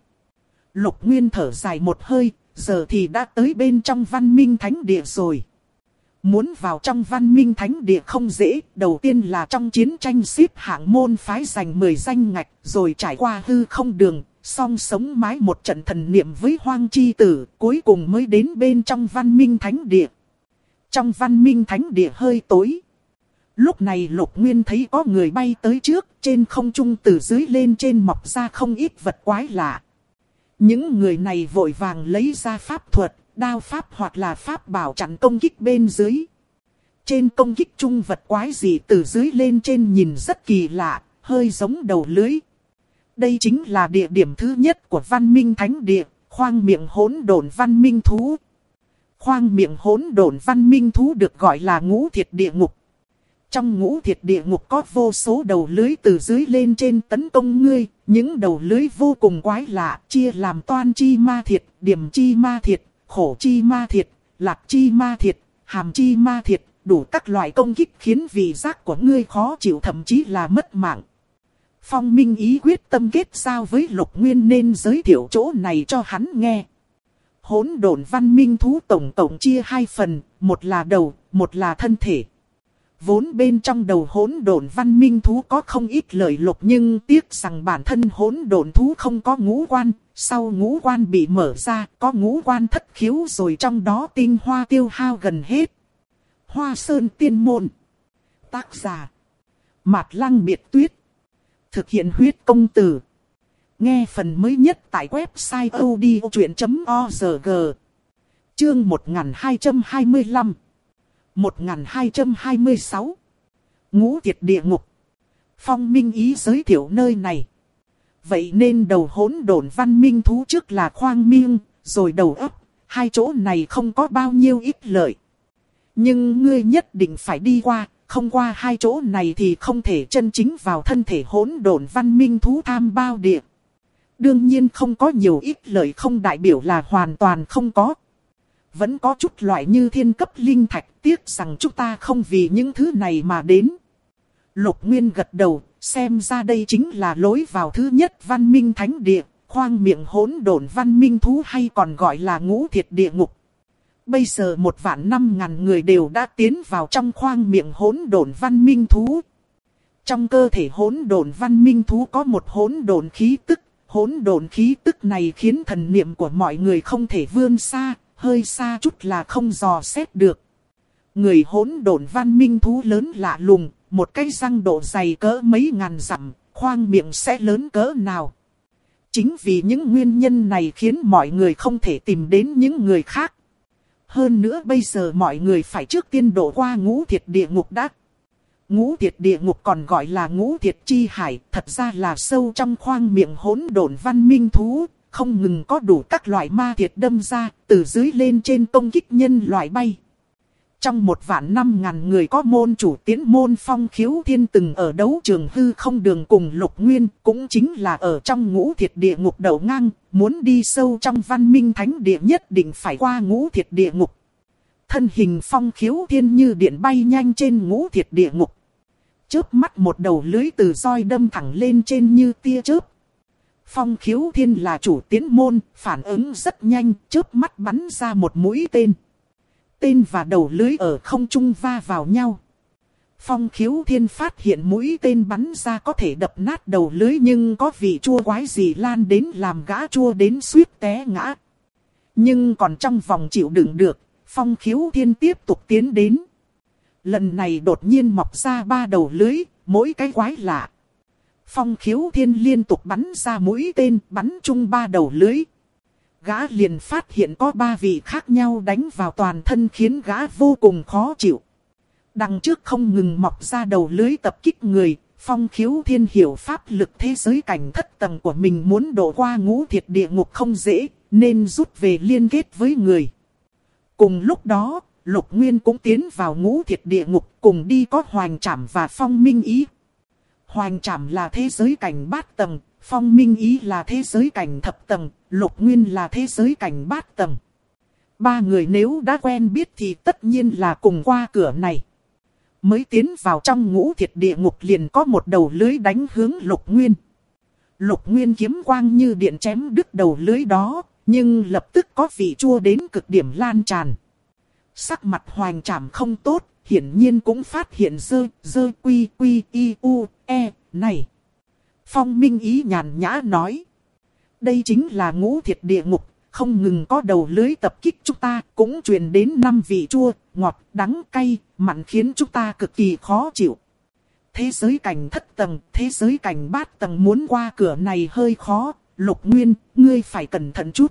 A: Lục Nguyên thở dài một hơi, giờ thì đã tới bên trong văn minh thánh địa rồi. Muốn vào trong văn minh thánh địa không dễ, đầu tiên là trong chiến tranh xếp hạng môn phái giành 10 danh ngạch, rồi trải qua hư không đường, song sống mái một trận thần niệm với Hoang Chi Tử, cuối cùng mới đến bên trong văn minh thánh địa. Trong văn minh thánh địa hơi tối. Lúc này Lục Nguyên thấy có người bay tới trước, trên không trung từ dưới lên trên mọc ra không ít vật quái lạ. Những người này vội vàng lấy ra pháp thuật, đao pháp hoặc là pháp bảo chặn công kích bên dưới. Trên công kích trung vật quái gì từ dưới lên trên nhìn rất kỳ lạ, hơi giống đầu lưới. Đây chính là địa điểm thứ nhất của văn minh thánh địa, khoang miệng hỗn độn văn minh thú. Khoang miệng hỗn độn văn minh thú được gọi là ngũ thiệt địa ngục. Trong ngũ thiệt địa ngục có vô số đầu lưới từ dưới lên trên tấn công ngươi, những đầu lưới vô cùng quái lạ, chia làm toan chi ma thiệt, điểm chi ma thiệt, khổ chi ma thiệt, lạc chi ma thiệt, hàm chi ma thiệt, đủ các loại công kích khiến vị giác của ngươi khó chịu thậm chí là mất mạng. Phong Minh Ý quyết tâm kết giao với Lục Nguyên nên giới thiệu chỗ này cho hắn nghe. Hỗn độn văn minh thú tổng cộng chia 2 phần, một là đầu, một là thân thể. Vốn bên trong đầu hỗn độn văn minh thú có không ít lợi lộc nhưng tiếc rằng bản thân hỗn độn thú không có ngũ quan, sau ngũ quan bị mở ra, có ngũ quan thất khiếu rồi trong đó tinh hoa tiêu hao gần hết. Hoa Sơn Tiên Môn. Tác giả Mạt Lăng Biệt Tuyết. Thực hiện huyết công từ. Nghe phần mới nhất tại website odchuyện.org. Chương 1225 1226 Ngũ thiệt địa ngục. Phong Minh Ý giới thiệu nơi này. Vậy nên đầu hỗn độn văn minh thú trước là khoang miệng, rồi đầu ấp. Hai chỗ này không có bao nhiêu ích lợi. Nhưng ngươi nhất định phải đi qua, không qua hai chỗ này thì không thể chân chính vào thân thể hỗn độn văn minh thú tham bao địa. Đương nhiên không có nhiều ích lợi không đại biểu là hoàn toàn không có. Vẫn có chút loại như thiên cấp linh thạch, tiếc rằng chúng ta không vì những thứ này mà đến. Lục Nguyên gật đầu, xem ra đây chính là lối vào thứ nhất văn minh thánh địa, khoang miệng hỗn độn văn minh thú hay còn gọi là ngũ thiệt địa ngục. Bây giờ 1.500.000 người đều đã tiến vào trong khoang miệng hỗn độn văn minh thú. Trong cơ thể hỗn độn văn minh thú có một hỗn độn khí tức, hỗn độn khí tức này khiến thần niệm của mọi người không thể vươn xa, hơi xa chút là không dò xét được. Người hỗn độn văn minh thú lớn lạ lùng, một cái răng độ dày cỡ mấy ngàn dặm, khoang miệng sẽ lớn cỡ nào. Chính vì những nguyên nhân này khiến mọi người không thể tìm đến những người khác. Hơn nữa bây giờ mọi người phải trước tiên độ qua ngũ thiệt địa ngục đã. Ngũ thiệt địa ngục còn gọi là ngũ thiệt chi hải, thật ra là sâu trong khoang miệng hỗn độn văn minh thú, không ngừng có đủ các loại ma thiệt đâm ra, từ dưới lên trên công kích nhân loại bay. Trong 1.500.000 người có môn chủ tiến môn Phong Khiếu Thiên từng ở đấu trường hư không đường cùng Lục Nguyên, cũng chính là ở trong ngũ thiệt địa ngục đầu ngang, muốn đi sâu trong văn minh thánh địa nhất định phải qua ngũ thiệt địa ngục. Thân hình Phong Khiếu Thiên như điện bay nhanh trên ngũ thiệt địa ngục. Chớp mắt một đầu lưới từ roi đâm thẳng lên trên như tia chớp. Phong Khiếu Thiên là chủ tiến môn, phản ứng rất nhanh, chớp mắt bắn ra một mũi tên. Tên và đầu lưới ở không trung va vào nhau. Phong Khiếu Thiên phát hiện mũi tên bắn ra có thể đập nát đầu lưới, nhưng có vị chua quái gì lan đến làm gã chua đến suýt té ngã. Nhưng còn trong vòng chịu đựng được, Phong Khiếu Thiên tiếp tục tiến đến. Lần này đột nhiên mọc ra 3 đầu lưới, mỗi cái quái lạ. Phong Khiếu Thiên liên tục bắn ra mũi tên, bắn chung 3 đầu lưới. Gã liền phát hiện có 3 vị khác nhau đánh vào toàn thân, khiến gã vô cùng khó chịu. Đằng trước không ngừng mọc ra đầu lưới tập kích người. Phong Khiếu Thiên hiểu pháp lực thế giới cảnh thất tầng của mình, muốn độ qua ngũ thiệt địa ngục không dễ, nên rút về liên kết với người. Cùng lúc đó, Lục Nguyên cũng tiến vào ngũ thiệt địa ngục, cùng đi có Hoành Trảm và Phong Minh Ý. Hoành Trảm là thế giới cảnh bát tầng, Phong Minh Ý là thế giới cảnh thập tầng, Lục Nguyên là thế giới cảnh bát tầng. 3 người nếu đã quen biết thì tất nhiên là cùng qua cửa này. Mới tiến vào trong ngũ thiệt địa ngục liền có một đầu lưới đánh hướng Lục Nguyên. Lục Nguyên kiếm quang như điện chém đứt đầu lưới đó, nhưng lập tức có vị chua đến cực điểm lan tràn. Sắc mặt Hoành Trảm không tốt, hiển nhiên cũng phát hiện dơ quy y u e này. Phong Minh Ý nhàn nhã nói. Đây chính là ngũ thiệt địa ngục, không ngừng có đầu lưới tập kích chúng ta, cũng truyền đến 5 vị chua, ngọt, đắng, cay, mặn khiến chúng ta cực kỳ khó chịu. Thế giới cảnh thất tầng, thế giới cảnh bát tầng muốn qua cửa này hơi khó, Lục Nguyên, ngươi phải cẩn thận chút.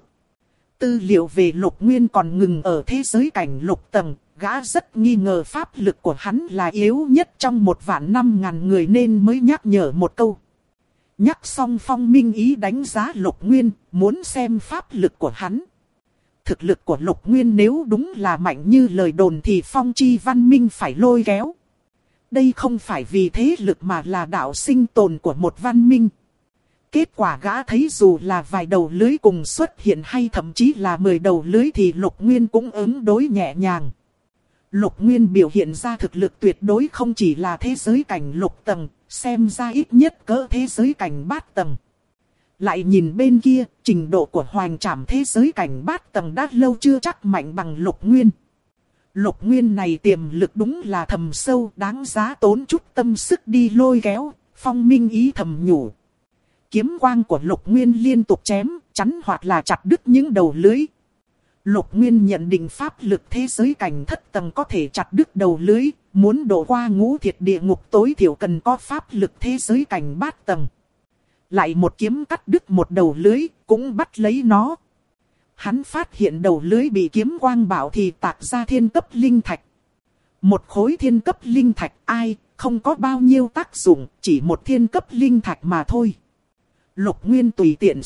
A: Tư liệu về Lục Nguyên còn ngừng ở thế giới cảnh lục tầng, gã rất nghi ngờ pháp lực của hắn là yếu nhất trong 1.500.000 người nên mới nhắc nhở một câu. Nhắc xong Phong Minh Ý đánh giá Lục Nguyên, muốn xem pháp lực của hắn. Thực lực của Lục Nguyên nếu đúng là mạnh như lời đồn thì Phong Chi Văn Minh phải lôi kéo. Đây không phải vì thế lực mà là đạo sinh tồn của một văn minh. Kết quả gã thấy dù là vài đầu lưới cùng xuất hiện hay thậm chí là 10 đầu lưới thì Lục Nguyên cũng ứng đối nhẹ nhàng. Lục Nguyên biểu hiện ra thực lực tuyệt đối không chỉ là thế giới cảnh lục tầng, xem ra ít nhất cỡ thế giới cảnh bát tầng. Lại nhìn bên kia, trình độ của Hoành Trảm thế giới cảnh bát tầng đã lâu chưa chắc mạnh bằng Lục Nguyên. Lục Nguyên này tiềm lực đúng là thầm sâu, đáng giá tốn chút tâm sức đi lôi kéo. Phong Minh Ý thầm nhủ. Kiếm quang của Lục Nguyên liên tục chém, chắn hoặc là chặt đứt những đầu lưới. Lục Nguyên nhận định pháp lực thế giới cảnh thất tầng có thể chặt đứt đầu lưới, muốn độ qua ngũ thiệt địa ngục tối thiểu cần có pháp lực thế giới cảnh bát tầng. Lại một kiếm cắt đứt một đầu lưới, cũng bắt lấy nó. Hắn phát hiện đầu lưới bị kiếm quang bảo thì tạc ra thiên cấp linh thạch. Một khối thiên cấp linh thạch ai, không có bao nhiêu tác dụng, chỉ một thiên cấp linh thạch mà thôi. Lục Nguyên tùy tiện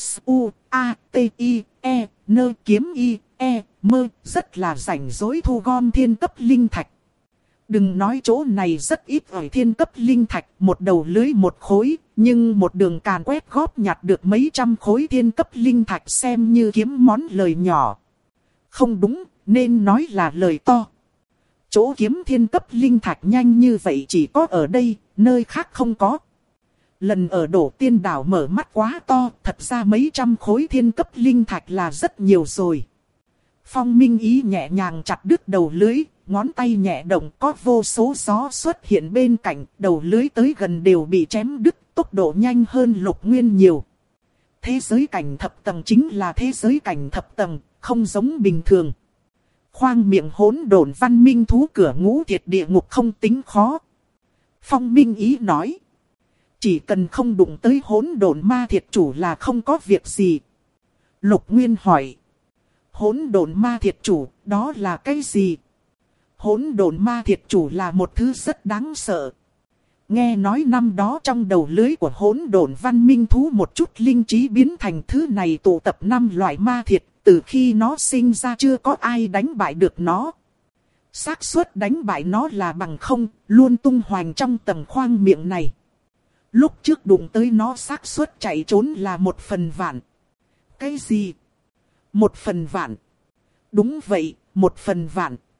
A: U-A-T-I-E, nơ kiếm I-E, mơ, rất là rảnh rỗi thu gom thiên cấp linh thạch. Đừng nói chỗ này rất ít ở thiên cấp linh thạch, một đầu lưới một khối, nhưng một đường càn quét góp nhặt được mấy trăm khối thiên cấp linh thạch xem như kiếm món lời nhỏ. Không đúng, nên nói là lời to. Chỗ kiếm thiên cấp linh thạch nhanh như vậy chỉ có ở đây, nơi khác không có. Lần ở Đổ Tiên Đảo mở mắt quá to, thật ra mấy trăm khối thiên cấp linh thạch là rất nhiều rồi. Phong Minh Ý nhẹ nhàng chặt đứt đầu lưới, ngón tay nhẹ động có vô số gió xuất hiện bên cạnh, đầu lưới tới gần đều bị chém đứt, tốc độ nhanh hơn Lục Nguyên nhiều. Thế giới cảnh thập tầng chính là thế giới cảnh thập tầng, không giống bình thường. Khoang miệng hỗn độn văn minh thú cửa ngũ thiệt địa ngục không tính khó. Phong Minh Ý nói. Chỉ cần không đụng tới hỗn độn ma thiệt chủ là không có việc gì. Lục Nguyên hỏi. Hỗn độn ma thiệt chủ, đó là cái gì? Hỗn độn ma thiệt chủ là một thứ rất đáng sợ. Nghe nói năm đó trong đầu lưới của hỗn độn văn minh thú một chút linh trí biến thành thứ này tụ tập 5 loại ma thiệt. Từ khi nó sinh ra chưa có ai đánh bại được nó. Xác suất đánh bại nó là bằng không, luôn tung hoành trong tầng khoang miệng này. Lúc trước đụng tới nó xác suất chạy trốn là 1/1000. Cái gì? 1/1000? Đúng vậy, 1/1000.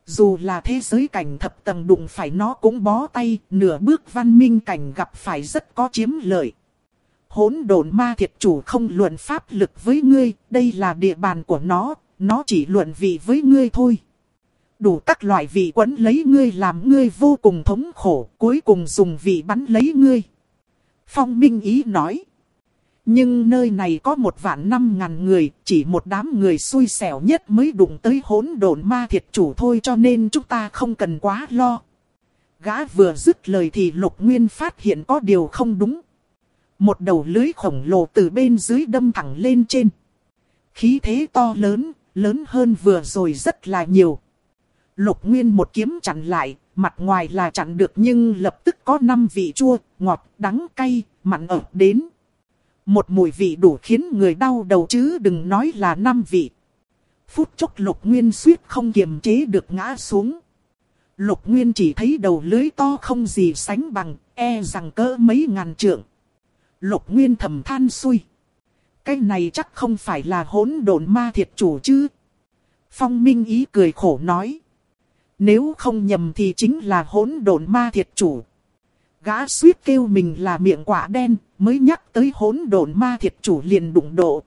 A: Dù là thế giới cảnh thập tầng đụng phải nó cũng bó tay, nửa bước văn minh cảnh gặp phải rất có chiếm lợi. Hỗn độn ma thiệt chủ không luận pháp lực với ngươi, đây là địa bàn của nó chỉ luận vị với ngươi thôi. Đủ các loại vị quấn lấy ngươi làm ngươi vô cùng thống khổ, cuối cùng dùng vị bắn lấy ngươi. Phong Minh Ý nói. Nhưng nơi này có 1.500.000 người, chỉ một đám người xui xẻo nhất mới đụng tới hỗn độn ma thiệt chủ thôi, cho nên chúng ta không cần quá lo. Gã vừa dứt lời thì Lục Nguyên phát hiện có điều không đúng. Một đầu lưới khổng lồ từ bên dưới đâm thẳng lên trên. Khí thế to lớn, lớn hơn vừa rồi rất là nhiều. Lục Nguyên một kiếm chặn lại, mặt ngoài là chặn được nhưng lập tức có 5 vị chua, ngọt, đắng, cay, mặn ập đến. Một mùi vị đủ khiến người đau đầu chứ đừng nói là 5 vị. Phút chốc Lục Nguyên suýt không kiềm chế được ngã xuống. Lục Nguyên chỉ thấy đầu lưới to không gì sánh bằng, rằng cỡ mấy ngàn trượng. Lục Nguyên thầm than xui. Cái này chắc không phải là hỗn độn ma thiệt chủ chứ. Phong Minh Ý cười khổ nói. Nếu không nhầm thì chính là hỗn độn ma thiệt chủ. Gã suýt kêu mình là miệng quả đen, mới nhắc tới hỗn độn ma thiệt chủ liền đụng độ.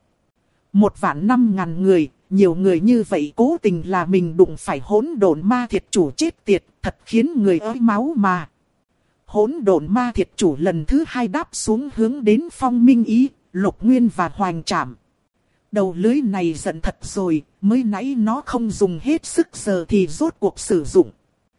A: 1.500.000 người, nhiều người như vậy cố tình là mình đụng phải hỗn độn ma thiệt chủ chết tiệt, thật khiến người ới máu mà. Hỗn độn ma thiệt chủ lần thứ 2 đáp xuống hướng đến Phong Minh Ý, Lục Nguyên và Hoành Trảm. Đầu lưới này giận thật rồi, mới nãy nó không dùng hết sức giờ thì rốt cuộc sử dụng.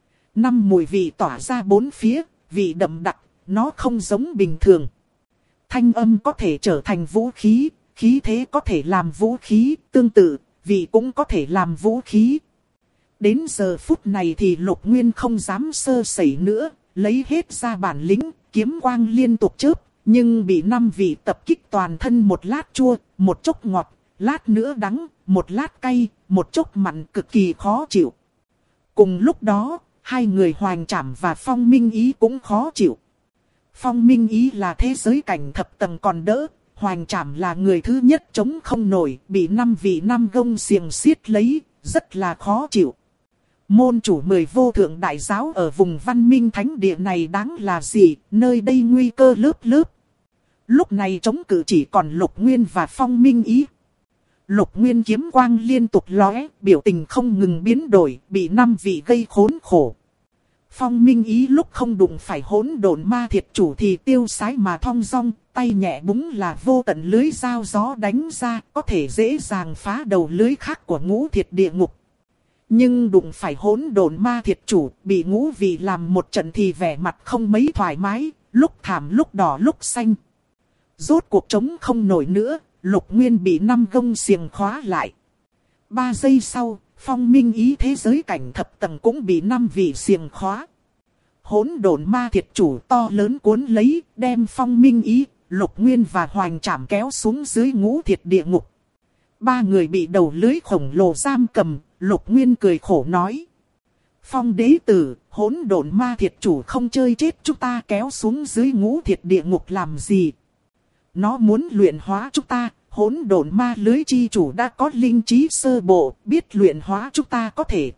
A: 5 mùi vị tỏa ra 4 phía, vị đậm đặc, nó không giống bình thường. Thanh âm có thể trở thành vũ khí, khí thế có thể làm vũ khí, tương tự, vị cũng có thể làm vũ khí. Đến giờ phút này thì Lục Nguyên không dám sơ sẩy nữa, lấy hết ra bản lĩnh, kiếm quang liên tục chớp, nhưng bị 5 vị tập kích toàn thân, một lát chua, một chốc ngọt, lát nữa đắng, một lát cay, một chốc mặn, cực kỳ khó chịu. Cùng lúc đó, hai người Hoành Trảm và Phong Minh Ý cũng khó chịu. Phong Minh Ý là thế giới cảnh thập tầng còn đỡ, Hoành Trảm là người thứ nhất chống không nổi, bị 5 vị nam gông xiềng xiết lấy, rất là khó chịu. Môn chủ 10 vô thượng đại giáo ở vùng văn minh thánh địa này đáng là gì, nơi đây nguy cơ lớp lớp. Lúc này chống cự chỉ còn Lục Nguyên và Phong Minh Ý. Lục Nguyên kiếm quang liên tục lóe, biểu tình không ngừng biến đổi, bị 5 vị gây khốn khổ. Phong Minh Ý lúc không đụng phải hỗn độn ma thiệt chủ thì tiêu sái mà thong dong, tay nhẹ búng là vô tận lưới dao gió đánh ra, có thể dễ dàng phá đầu lưới khác của ngũ thiệt địa ngục. Nhưng đụng phải hỗn độn ma thiệt chủ, bị ngũ vị làm một trận thì vẻ mặt không mấy thoải mái, lúc thảm lúc đỏ lúc xanh. Rốt cuộc chống không nổi nữa, Lục Nguyên bị 5 gông xiềng khóa lại. 3 giây sau, Phong Minh Ý thế giới cảnh thập tầng cũng bị 5 vị xiềng khóa. Hỗn độn ma thiệt chủ to lớn cuốn lấy, đem Phong Minh Ý, Lục Nguyên và Hoành Trảm kéo xuống dưới ngũ thiệt địa ngục. 3 người bị đầu lưới khổng lồ giam cầm, Lục Nguyên cười khổ nói. Phong đế tử, hỗn độn ma thiệt chủ không chơi chết chúng ta kéo xuống dưới ngũ thiệt địa ngục làm gì. Nó muốn luyện hóa chúng ta, hỗn độn ma lưới chi chủ đã có linh trí sơ bộ, biết luyện hóa chúng ta có thể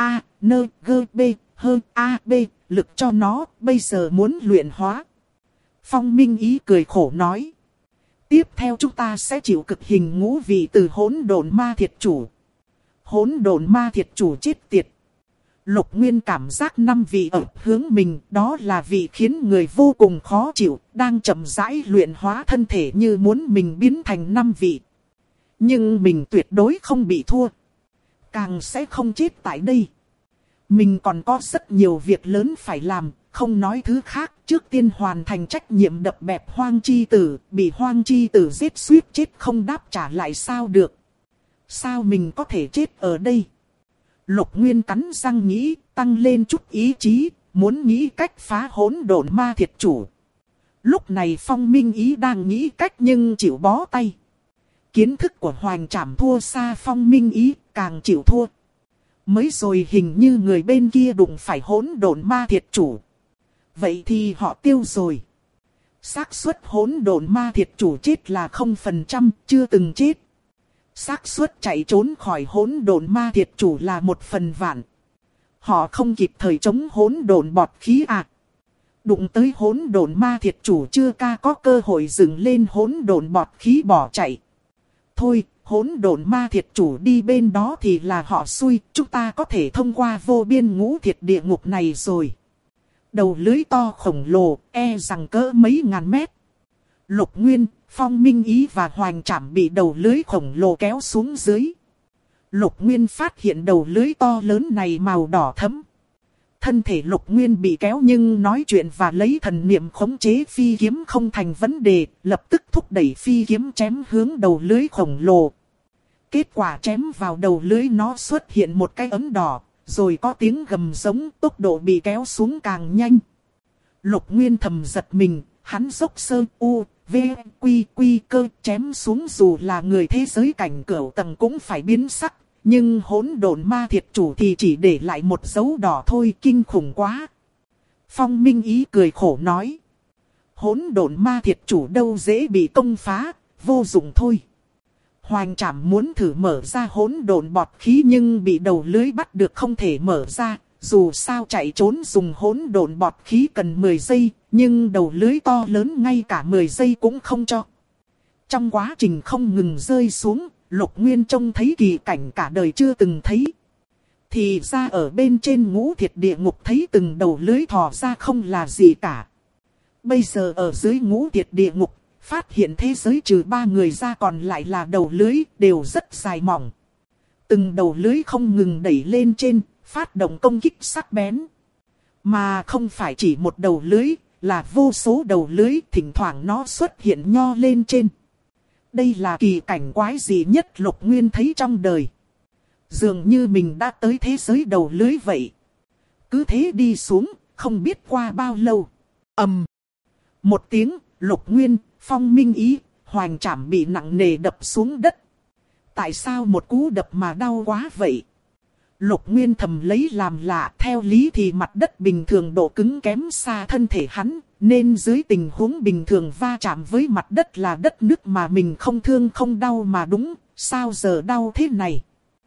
A: T-A-N-G-B-H-A-B, lực cho nó, bây giờ muốn luyện hóa. Phong Minh Ý cười khổ nói. Tiếp theo chúng ta sẽ chịu cực hình ngũ vị từ hỗn độn ma thiệt chủ. Hỗn độn ma thiệt chủ chết tiệt. Lục Nguyên cảm giác 5 vị ập hướng mình, đó là vị khiến người vô cùng khó chịu, đang chậm rãi luyện hóa thân thể như muốn mình biến thành 5 vị. Nhưng mình tuyệt đối không bị thua. Càng sẽ không chết tại đây. Mình còn có rất nhiều việc lớn phải làm, không nói thứ khác, trước tiên hoàn thành trách nhiệm đập bẹp Hoang Chi Tử, bị Hoang Chi Tử giết suýt chết không đáp trả lại sao được. Sao mình có thể chết ở đây? Lục Nguyên cắn răng nghĩ, tăng lên chút ý chí, muốn nghĩ cách phá hỗn độn ma thiệt chủ. Lúc này Phong Minh Ý đang nghĩ cách nhưng chịu bó tay. Kiến thức của Hoành Trảm thua xa Phong Minh Ý, càng chịu thua. Mới rồi hình như người bên kia đụng phải hỗn độn ma thiệt chủ. Vậy thì họ tiêu rồi. Xác suất hỗn độn ma thiệt chủ chết là 0%, chưa từng chết. Xác suất chạy trốn khỏi hỗn độn ma thiệt chủ là 1/100000. Họ không kịp thời chống hỗn độn bọt khí à. Đụng tới hỗn độn ma thiệt chủ chưa ca có cơ hội dừng lên hỗn độn bọt khí bỏ chạy. Thôi, hỗn độn ma thiệt chủ đi bên đó thì là họ xui, chúng ta có thể thông qua vô biên ngũ thiệt địa ngục này rồi. Đầu lưới to khổng lồ, rằng cỡ mấy ngàn mét. Lục Nguyên, Phong Minh Ý và Hoành Trảm bị đầu lưới khổng lồ kéo xuống dưới. Lục Nguyên phát hiện đầu lưới to lớn này màu đỏ thẫm. Thân thể Lục Nguyên bị kéo nhưng nói chuyện và lấy thần niệm khống chế phi kiếm không thành vấn đề, lập tức thúc đẩy phi kiếm chém hướng đầu lưới khổng lồ. Kết quả chém vào đầu lưới nó xuất hiện một cái ấm đỏ, rồi có tiếng gầm giống, tốc độ bị kéo xuống càng nhanh. Lục Nguyên thầm giật mình, hắn dốc sơ u, v, quy cơ chém xuống dù là người thế giới cảnh cửu tầng cũng phải biến sắc. Nhưng hỗn độn ma thiệt chủ thì chỉ để lại một dấu đỏ thôi, kinh khủng quá. Phong Minh Ý cười khổ nói. Hỗn độn ma thiệt chủ đâu dễ bị công phá, vô dụng thôi. Hoành Trảm muốn thử mở ra hỗn độn bọt khí nhưng bị đầu lưới bắt được không thể mở ra. Dù sao chạy trốn dùng hỗn độn bọt khí cần 10 giây, nhưng đầu lưới to lớn ngay cả 10 giây cũng không cho. Trong quá trình không ngừng rơi xuống, Lục Nguyên trông thấy kỳ cảnh cả đời chưa từng thấy. Thì ra ở bên trên ngũ thiệt địa ngục thấy từng đầu lưới thò ra không là gì cả. Bây giờ ở dưới ngũ thiệt địa ngục, phát hiện thế giới trừ 3 người ra còn lại là đầu lưới đều rất dài mỏng. Từng đầu lưới không ngừng đẩy lên trên, phát động công kích sắc bén. Mà không phải chỉ một đầu lưới, là vô số đầu lưới, thỉnh thoảng nó xuất hiện nho lên trên. Đây là kỳ cảnh quái dị nhất Lục Nguyên thấy trong đời. Dường như mình đã tới thế giới đầu lưới vậy. Cứ thế đi xuống, không biết qua bao lâu. Ầm. Một tiếng, Lục Nguyên, Phong Minh Ý, Hoành Trảm bị nặng nề đập xuống đất. Tại sao một cú đập mà đau quá vậy? Lục Nguyên thầm lấy làm lạ, theo lý thì mặt đất bình thường độ cứng kém xa thân thể hắn, nên dưới tình huống bình thường va chạm với mặt đất là đất nước mà mình không thương không đau mà đúng, sao giờ đau thế này?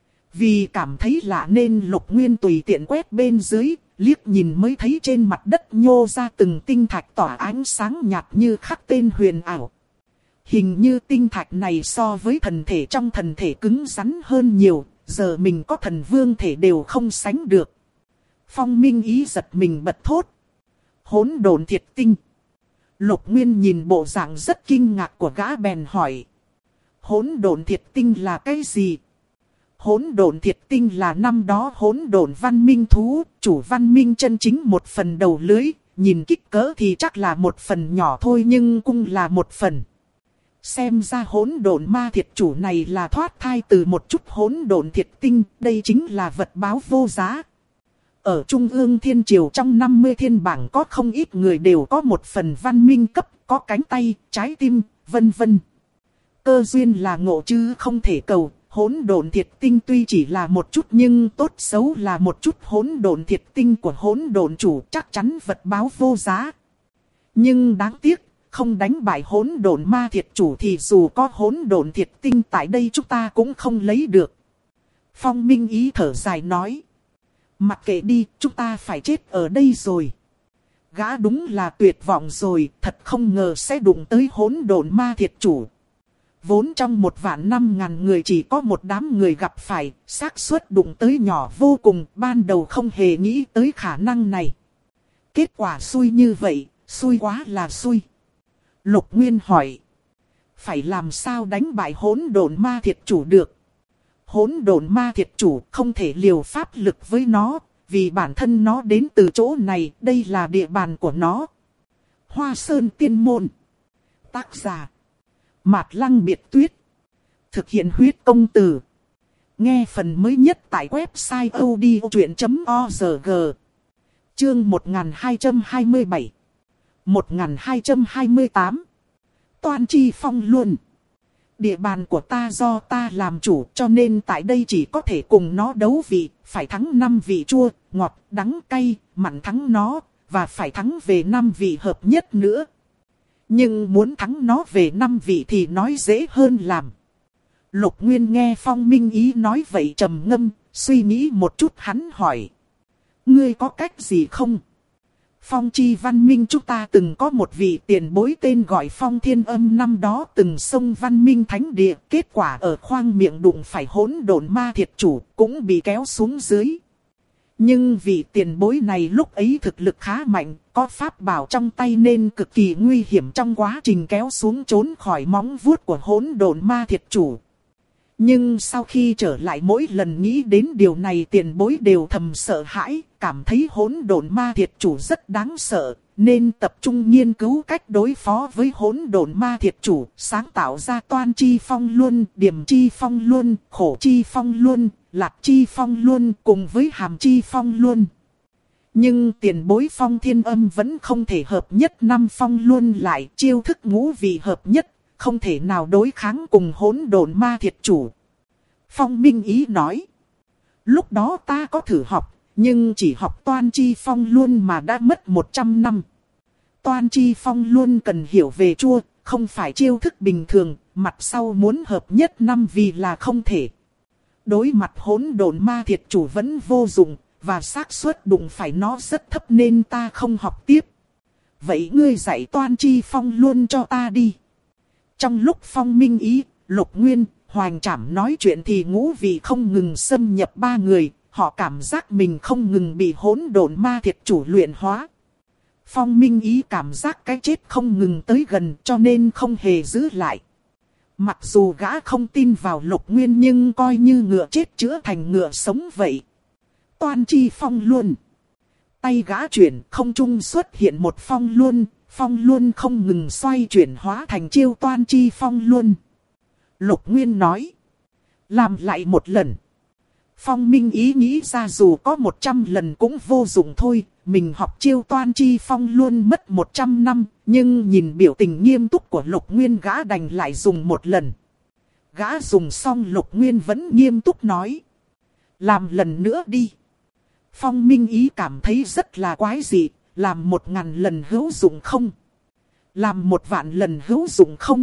A: Vì cảm thấy lạ nên Lục Nguyên tùy tiện quét bên dưới, liếc nhìn mới thấy trên mặt đất nhô ra từng tinh thạch tỏa ánh sáng nhạt như khắc tên huyền ảo. Hình như tinh thạch này so với thần thể trong thần thể cứng rắn hơn nhiều. Giờ mình có thần vương thể đều không sánh được. Phong Minh Ý giật mình bật thốt. Hỗn độn thiệt tinh. Lục Nguyên nhìn bộ dạng rất kinh ngạc của gã bèn hỏi. Hỗn độn thiệt tinh là cái gì? Hỗn độn thiệt tinh là năm đó hỗn độn văn minh thú, chủ văn minh chân chính một phần đầu lưới. Nhìn kích cỡ thì chắc là một phần nhỏ thôi nhưng cũng là một phần. Xem ra hỗn độn ma thiệt chủ này là thoát thai từ một chút hỗn độn thiệt tinh, đây chính là vật báo vô giá. Ở Trung ương Thiên Triều trong 50 thiên bảng có không ít người đều có một phần văn minh cấp, có cánh tay, trái tim, vân vân. Cơ duyên là ngộ chứ không thể cầu, hỗn độn thiệt tinh tuy chỉ là một chút nhưng tốt xấu là một chút hỗn độn thiệt tinh của hỗn độn chủ chắc chắn vật báo vô giá. Nhưng đáng tiếc. Không đánh bại hỗn độn ma thiệt chủ thì dù có hỗn độn thiệt tinh tại đây chúng ta cũng không lấy được. Phong Minh Ý thở dài nói. Mặc kệ đi, chúng ta phải chết ở đây rồi. Gã đúng là tuyệt vọng rồi, thật không ngờ sẽ đụng tới hỗn độn ma thiệt chủ. Vốn trong 1.500.000 người chỉ có một đám người gặp phải, xác suất đụng tới nhỏ vô cùng, ban đầu không hề nghĩ tới khả năng này. Kết quả xui như vậy, xui quá là xui. Lục Nguyên hỏi. Phải làm sao đánh bại hỗn độn ma thiệt chủ được? Hỗn độn ma thiệt chủ không thể liều pháp lực với nó, vì bản thân nó đến từ chỗ này, đây là địa bàn của nó. Hoa Sơn Tiên Môn. Tác giả. Mạt Lăng Biệt Tuyết. Thực hiện huyết công từ. Nghe phần mới nhất tại website odchuyện.org. Chương 1227. 1228. Toan Chi Phong Luân. Địa bàn của ta do ta làm chủ cho nên tại đây chỉ có thể cùng nó đấu vị, phải thắng 5 vị chua, ngọt, đắng, cay, mặn thắng nó, và phải thắng về 5 vị hợp nhất nữa. Nhưng muốn thắng nó về 5 vị thì nói dễ hơn làm. Lục Nguyên nghe Phong Minh Ý nói vậy trầm ngâm, suy nghĩ một chút hắn hỏi. Ngươi có cách gì không? Phong chi văn minh chúng ta từng có một vị tiền bối tên gọi Phong Thiên Âm, năm đó từng xông văn minh thánh địa, kết quả ở khoang miệng đụng phải hỗn độn ma thiệt chủ, cũng bị kéo xuống dưới. Nhưng vị tiền bối này lúc ấy thực lực khá mạnh, có pháp bảo trong tay nên cực kỳ nguy hiểm trong quá trình kéo xuống trốn khỏi móng vuốt của hỗn độn ma thiệt chủ. Nhưng sau khi trở lại mỗi lần nghĩ đến điều này tiền bối đều thầm sợ hãi, cảm thấy hỗn độn ma thiệt chủ rất đáng sợ, nên tập trung nghiên cứu cách đối phó với hỗn độn ma thiệt chủ, sáng tạo ra toan chi phong luân, điểm chi phong luân, khổ chi phong luân, lạc chi phong luân cùng với hàm chi phong luân. Nhưng tiền bối Phong Thiên Âm vẫn không thể hợp nhất năm phong luân lại, chiêu thức ngũ vị hợp nhất, không thể nào đối kháng cùng hỗn độn ma thiệt chủ. Phong Minh Ý nói, lúc đó ta có thử học, nhưng chỉ học toan chi phong luân mà đã mất 100 năm. Toan chi phong luân cần hiểu về chua, không phải chiêu thức bình thường, mặt sau muốn hợp nhất năm vì là không thể. Đối mặt hỗn độn ma thiệt chủ vẫn vô dụng, và xác suất đụng phải nó rất thấp nên ta không học tiếp. Vậy ngươi dạy toan chi phong luân cho ta đi. Trong lúc Phong Minh Ý, Lục Nguyên, Hoành Trảm nói chuyện thì ngũ vị không ngừng xâm nhập ba người, họ cảm giác mình không ngừng bị hỗn độn ma thiệt chủ luyện hóa. Phong Minh Ý cảm giác cái chết không ngừng tới gần cho nên không hề giữ lại. Mặc dù gã không tin vào Lục Nguyên nhưng coi như ngựa chết chữa thành ngựa sống vậy. Toan chi phong luân. Tay gã chuyển, không trung xuất hiện một phong luân không ngừng xoay chuyển hóa thành chiêu toan chi phong luân. Lục Nguyên nói, làm lại một lần. Phong Minh Ý nghĩ ra dù có 100 lần cũng vô dụng thôi, mình học chiêu toan chi phong luân mất 100 năm, nhưng nhìn biểu tình nghiêm túc của Lục Nguyên gã đành lại dùng một lần. Gã dùng xong Lục Nguyên vẫn nghiêm túc nói, làm lần nữa đi. Phong Minh Ý cảm thấy rất là quái dị, làm 1000 lần hữu dụng không? Làm 1.000.000 lần hữu dụng không?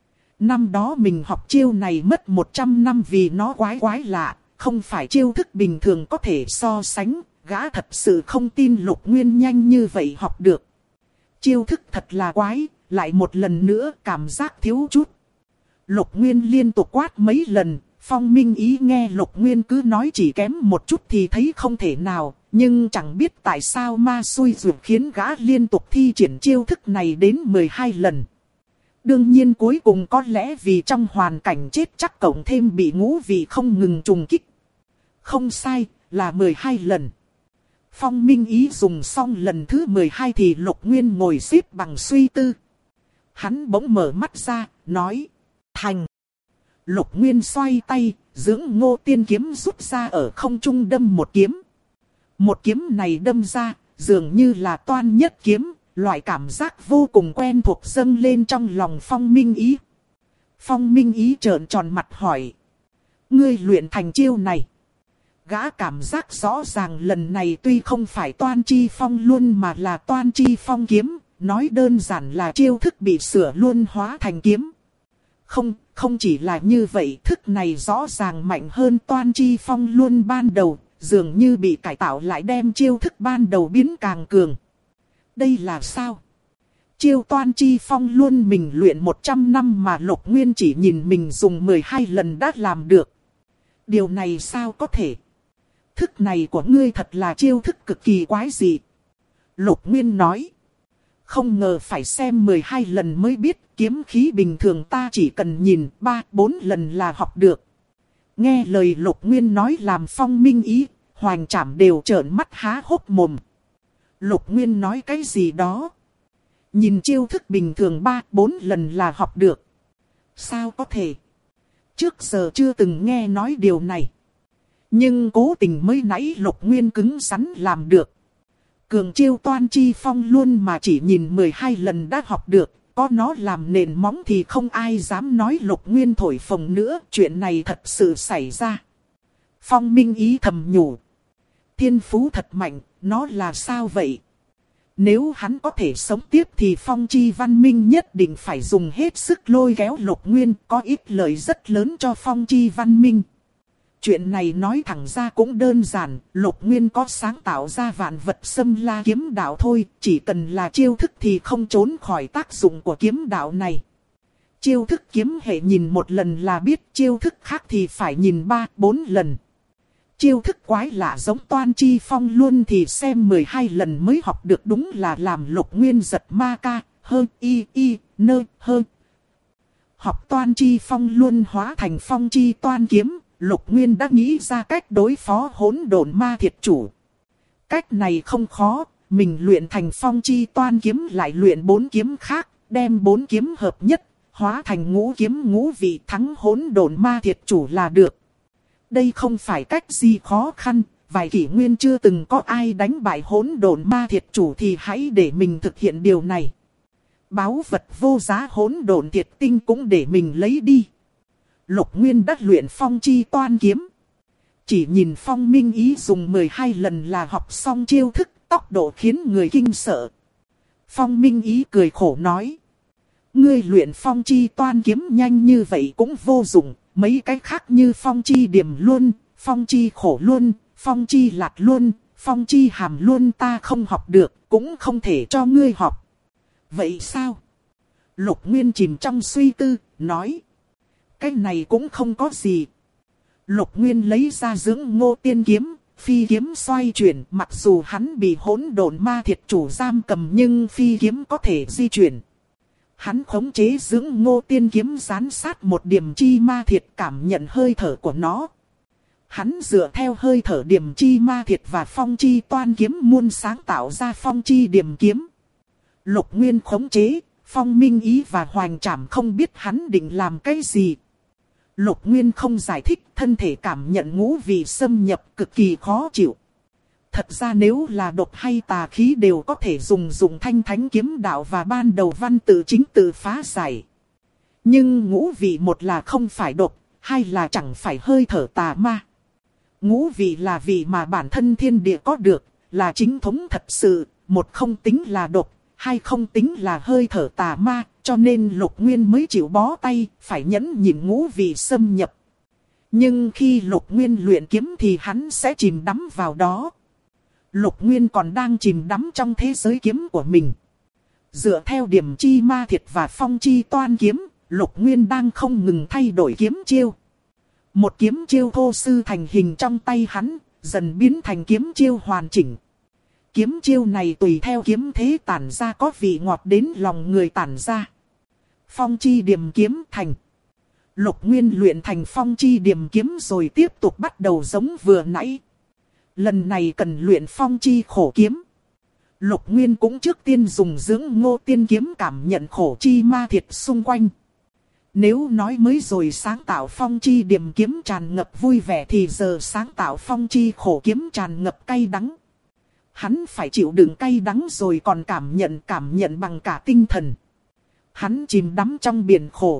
A: Năm đó mình học chiêu này mất 100 năm vì nó quái lạ, không phải chiêu thức bình thường có thể so sánh, gã thật sự không tin Lục Nguyên nhanh như vậy học được. Chiêu thức thật là quái, lại một lần nữa cảm giác thiếu chút. Lục Nguyên liên tục quát mấy lần, Phong Minh Ý nghe Lục Nguyên cứ nói chỉ kém một chút thì thấy không thể nào, nhưng chẳng biết tại sao ma xui rủi khiến gã liên tục thi triển chiêu thức này đến 12 lần. Đương nhiên cuối cùng có lẽ vì trong hoàn cảnh chết chắc cộng thêm bị ngũ vị không ngừng trùng kích. Không sai, là 12 lần. Phong Minh Ý dùng xong lần thứ 12 thì Lục Nguyên ngồi xếp bằng suy tư. Hắn bỗng mở mắt ra, nói, thành. Lục Nguyên xoay tay, dưỡng Ngô Tiên kiếm rút ra ở không trung đâm một kiếm. Một kiếm này đâm ra, dường như là toan nhất kiếm, loại cảm giác vô cùng quen thuộc dâng lên trong lòng Phong Minh Ý. Phong Minh Ý trợn tròn mặt hỏi, ngươi luyện thành chiêu này. Gã cảm giác rõ ràng lần này tuy không phải toan chi phong luân mà là toan chi phong kiếm, nói đơn giản là chiêu thức bị sửa luân hóa thành kiếm. Không chỉ là như vậy, thức này rõ ràng mạnh hơn toan chi phong luân ban đầu, dường như bị cải tạo lại đem chiêu thức ban đầu biến càng cường. Đây là sao? Chiêu toan chi phong luân mình luyện 100 năm mà Lục Nguyên chỉ nhìn mình dùng 12 lần đã làm được. Điều này sao có thể? Thức này của ngươi thật là chiêu thức cực kỳ quái dị. Lục Nguyên nói. Không ngờ phải xem 12 lần mới biết, kiếm khí bình thường ta chỉ cần nhìn 3-4 lần là học được. Nghe lời Lục Nguyên nói làm Phong Minh Ý, Hoành Trảm đều trợn mắt há hốc mồm. Lục Nguyên nói cái gì đó? Nhìn chiêu thức bình thường 3-4 lần là học được. Sao có thể? Trước giờ chưa từng nghe nói điều này. Nhưng cố tình mới nãy Lục Nguyên cứng rắn làm được. Cường chiêu toan chi phong luôn mà chỉ nhìn 12 lần đã học được. Có nó làm nền móng thì không ai dám nói Lục Nguyên thổi phồng nữa. Chuyện này thật sự xảy ra. Phong Minh Ý thầm nhủ. Thiên phú thật mạnh, nó là sao vậy? Nếu hắn có thể sống tiếp thì Phong Chi Văn Minh nhất định phải dùng hết sức lôi kéo Lục Nguyên, có ích lợi rất lớn cho Phong Chi Văn Minh. Chuyện này nói thẳng ra cũng đơn giản, Lục Nguyên có sáng tạo ra vạn vật xâm la kiếm đạo thôi, chỉ cần là chiêu thức thì không trốn khỏi tác dụng của kiếm đạo này. Chiêu thức kiếm hệ nhìn một lần là biết, chiêu thức khác thì phải nhìn 3-4 lần. Chiêu thức quái lạ giống Toan Chi Phong luôn thì xem 12 lần mới học được, đúng là làm Lục Nguyên giật ma ca, nơ. Học Toan Chi Phong luôn hóa thành Phong Chi Toan kiếm, Lục Nguyên đã nghĩ ra cách đối phó hỗn độn ma thiệt chủ. Cách này không khó, mình luyện thành Phong Chi Toan kiếm lại luyện 4 kiếm khác, đem 4 kiếm hợp nhất, hóa thành ngũ kiếm ngũ vị, thắng hỗn độn ma thiệt chủ là được. Đây không phải cách gì khó khăn, vài kỷ nguyên chưa từng có ai đánh bại hỗn độn ma thiệt chủ thì hãy để mình thực hiện điều này. Báu vật vô giá hỗn độn thiệt tinh cũng để mình lấy đi. Lục Nguyên đã luyện Phong Chi Toan kiếm. Chỉ nhìn Phong Minh Ý dùng 12 lần là học xong chiêu thức, tốc độ khiến người kinh sợ. Phong Minh Ý cười khổ nói: ngươi luyện Phong Chi Toan kiếm nhanh như vậy cũng vô dụng, mấy cái khác như Phong Chi Điểm Luân, Phong Chi Khổ Luân, Phong Chi Lạt Luân, Phong Chi Hàm Luân ta không học được, cũng không thể cho ngươi học. Vậy sao? Lục Nguyên chìm trong suy tư, nói: cái này cũng không có gì. Lục Nguyên lấy ra Dưỡng Ngô Tiên kiếm, phi kiếm xoay chuyển, mặc dù hắn bị hỗn độn ma thiệt chủ giam cầm nhưng phi kiếm có thể di chuyển. Hắn khống chế Dưỡng Ngô Tiên kiếm gián sát một điểm chi ma thiệt, cảm nhận hơi thở của nó. Hắn dựa theo hơi thở điểm chi ma thiệt và Phong Chi Toan kiếm muôn sáng tạo ra Phong Chi Điểm kiếm. Lục Nguyên khống chế, Phong Minh Ý và Hoành Trảm không biết hắn định làm cái gì. Lục Nguyên không giải thích, thân thể cảm nhận ngũ vị xâm nhập cực kỳ khó chịu. Thật ra nếu là độc hay tà khí đều có thể dùng thanh thánh kiếm đạo và ban đầu văn tự chính tự phá giải. Nhưng ngũ vị một là không phải độc, hai là chẳng phải hơi thở tà ma. Ngũ vị là vị mà bản thân thiên địa có được, là chính thống thật sự, một không tính là độc, hai không tính là hơi thở tà ma, cho nên Lục Nguyên mới chịu bó tay, phải nhẫn nhịn ngũ vị xâm nhập. Nhưng khi Lục Nguyên luyện kiếm thì hắn sẽ chìm đắm vào đó. Lục Nguyên còn đang chìm đắm trong thế giới kiếm của mình. Dựa theo điểm chi ma thiệt và Phong Chi Toan kiếm, Lục Nguyên đang không ngừng thay đổi kiếm chiêu. Một kiếm chiêu thô sư thành hình trong tay hắn, dần biến thành kiếm chiêu hoàn chỉnh. Kiếm chiêu này tùy theo kiếm thế tản ra có vị ngọt đến lòng người tản ra. Phong Chi Điểm kiếm thành. Lục Nguyên luyện thành Phong Chi Điểm kiếm rồi tiếp tục bắt đầu giống vừa nãy. Lần này cần luyện Phong Chi Khổ kiếm. Lục Nguyên cũng trước tiên dùng Dưỡng Ngô Tiên kiếm cảm nhận khổ chi ma thiệt xung quanh. Nếu nói mới rồi sáng tạo Phong Chi Điểm kiếm tràn ngập vui vẻ thì giờ sáng tạo Phong Chi Khổ kiếm tràn ngập cay đắng. Hắn phải chịu đựng cay đắng rồi còn cảm nhận bằng cả tinh thần. Hắn chìm đắm trong biển khổ.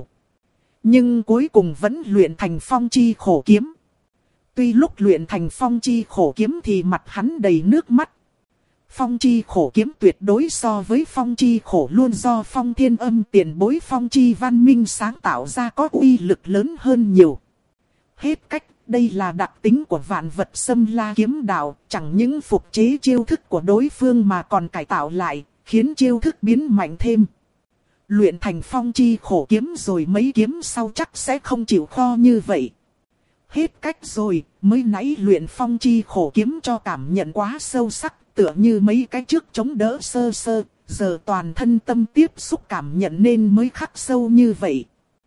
A: Nhưng cuối cùng vẫn luyện thành Phong Chi Khổ kiếm. Tuy lúc luyện thành Phong Chi Khổ kiếm thì mặt hắn đầy nước mắt. Phong Chi Khổ kiếm tuyệt đối so với Phong Chi Khổ luôn do Phong Thiên Âm tiền bối Phong Chi Văn Minh sáng tạo ra có uy lực lớn hơn nhiều. Hết cách, đây là đặc tính của vạn vật xâm la kiếm đạo, chẳng những phục chế chiêu thức của đối phương mà còn cải tạo lại, khiến chiêu thức biến mạnh thêm. Luyện thành Phong Chi Khổ kiếm rồi mấy kiếm sau chắc sẽ không chịu kho như vậy. Hết cách rồi, mới nãy luyện Phong Chi Khổ kiếm cho cảm nhận quá sâu sắc, tựa như mấy cái trước chống đỡ sơ sơ, giờ toàn thân tâm tiếp xúc cảm nhận nên mới khắc sâu như vậy.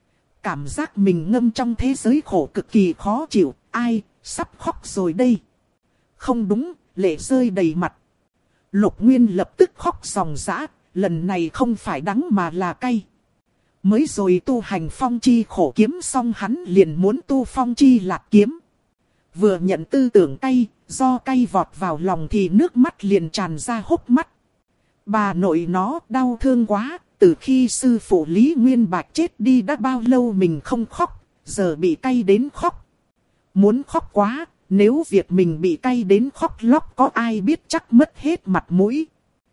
A: Cảm giác mình ngâm trong thế giới khổ cực kỳ khó chịu, ai, sắp khóc rồi đây. Không đúng, lệ rơi đầy mặt. Lục Nguyên lập tức khóc ròng rã, lần này không phải đắng mà là cay. Mới rồi tu hành Phong Chi Khổ kiếm xong hắn liền muốn tu Phong Chi Lạt kiếm. Vừa nhận tư tưởng cay, do cay vọt vào lòng thì nước mắt liền tràn ra hốc mắt. Bà nội nó đau thương quá, từ khi sư phụ Lý Nguyên Bạch chết đi đã bao lâu mình không khóc, giờ bị cay đến khóc. Muốn khóc quá, nếu việc mình bị cay đến khóc lóc có ai biết chắc mất hết mặt mũi.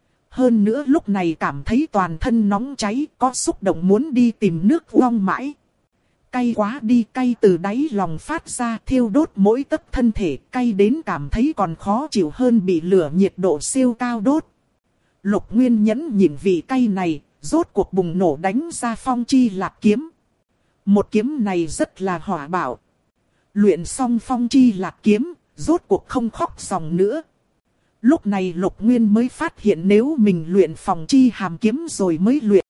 A: Hơn nữa lúc này cảm thấy toàn thân nóng cháy, có xúc động muốn đi tìm nước uong mãi. Cay quá đi, cay từ đáy lòng phát ra thiêu đốt mỗi tấc thân thể, cay đến cảm thấy còn khó chịu hơn bị lửa nhiệt độ siêu cao đốt. Lục Nguyên nhẫn nhịn vị cay này, rốt cuộc bùng nổ đánh ra Phong Chi Lạc Kiếm. Một kiếm này rất là hỏa bạo. Luyện xong Phong Chi Lạc Kiếm, rốt cuộc không khóc ròng nữa. Lúc này Lục Nguyên mới phát hiện nếu mình luyện Phong Chi Hàm Kiếm rồi mới luyện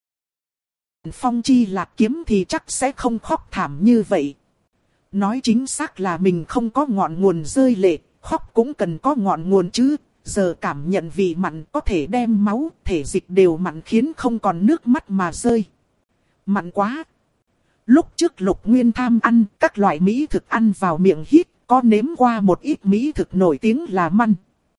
A: Phong Chi Lạc Kiếm thì chắc sẽ không khóc thảm như vậy. Nói chính xác là mình không có ngọn nguồn rơi lệ, khóc cũng cần có ngọn nguồn chứ. Giờ cảm nhận vị mặn có thể đem máu, thể dịch đều mặn khiến không còn nước mắt mà rơi. Mặn quá. Lúc trước Lục Nguyên tham ăn các loại mỹ thực ăn vào miệng hít, có nếm qua một ít mỹ thực nổi tiếng là mặn.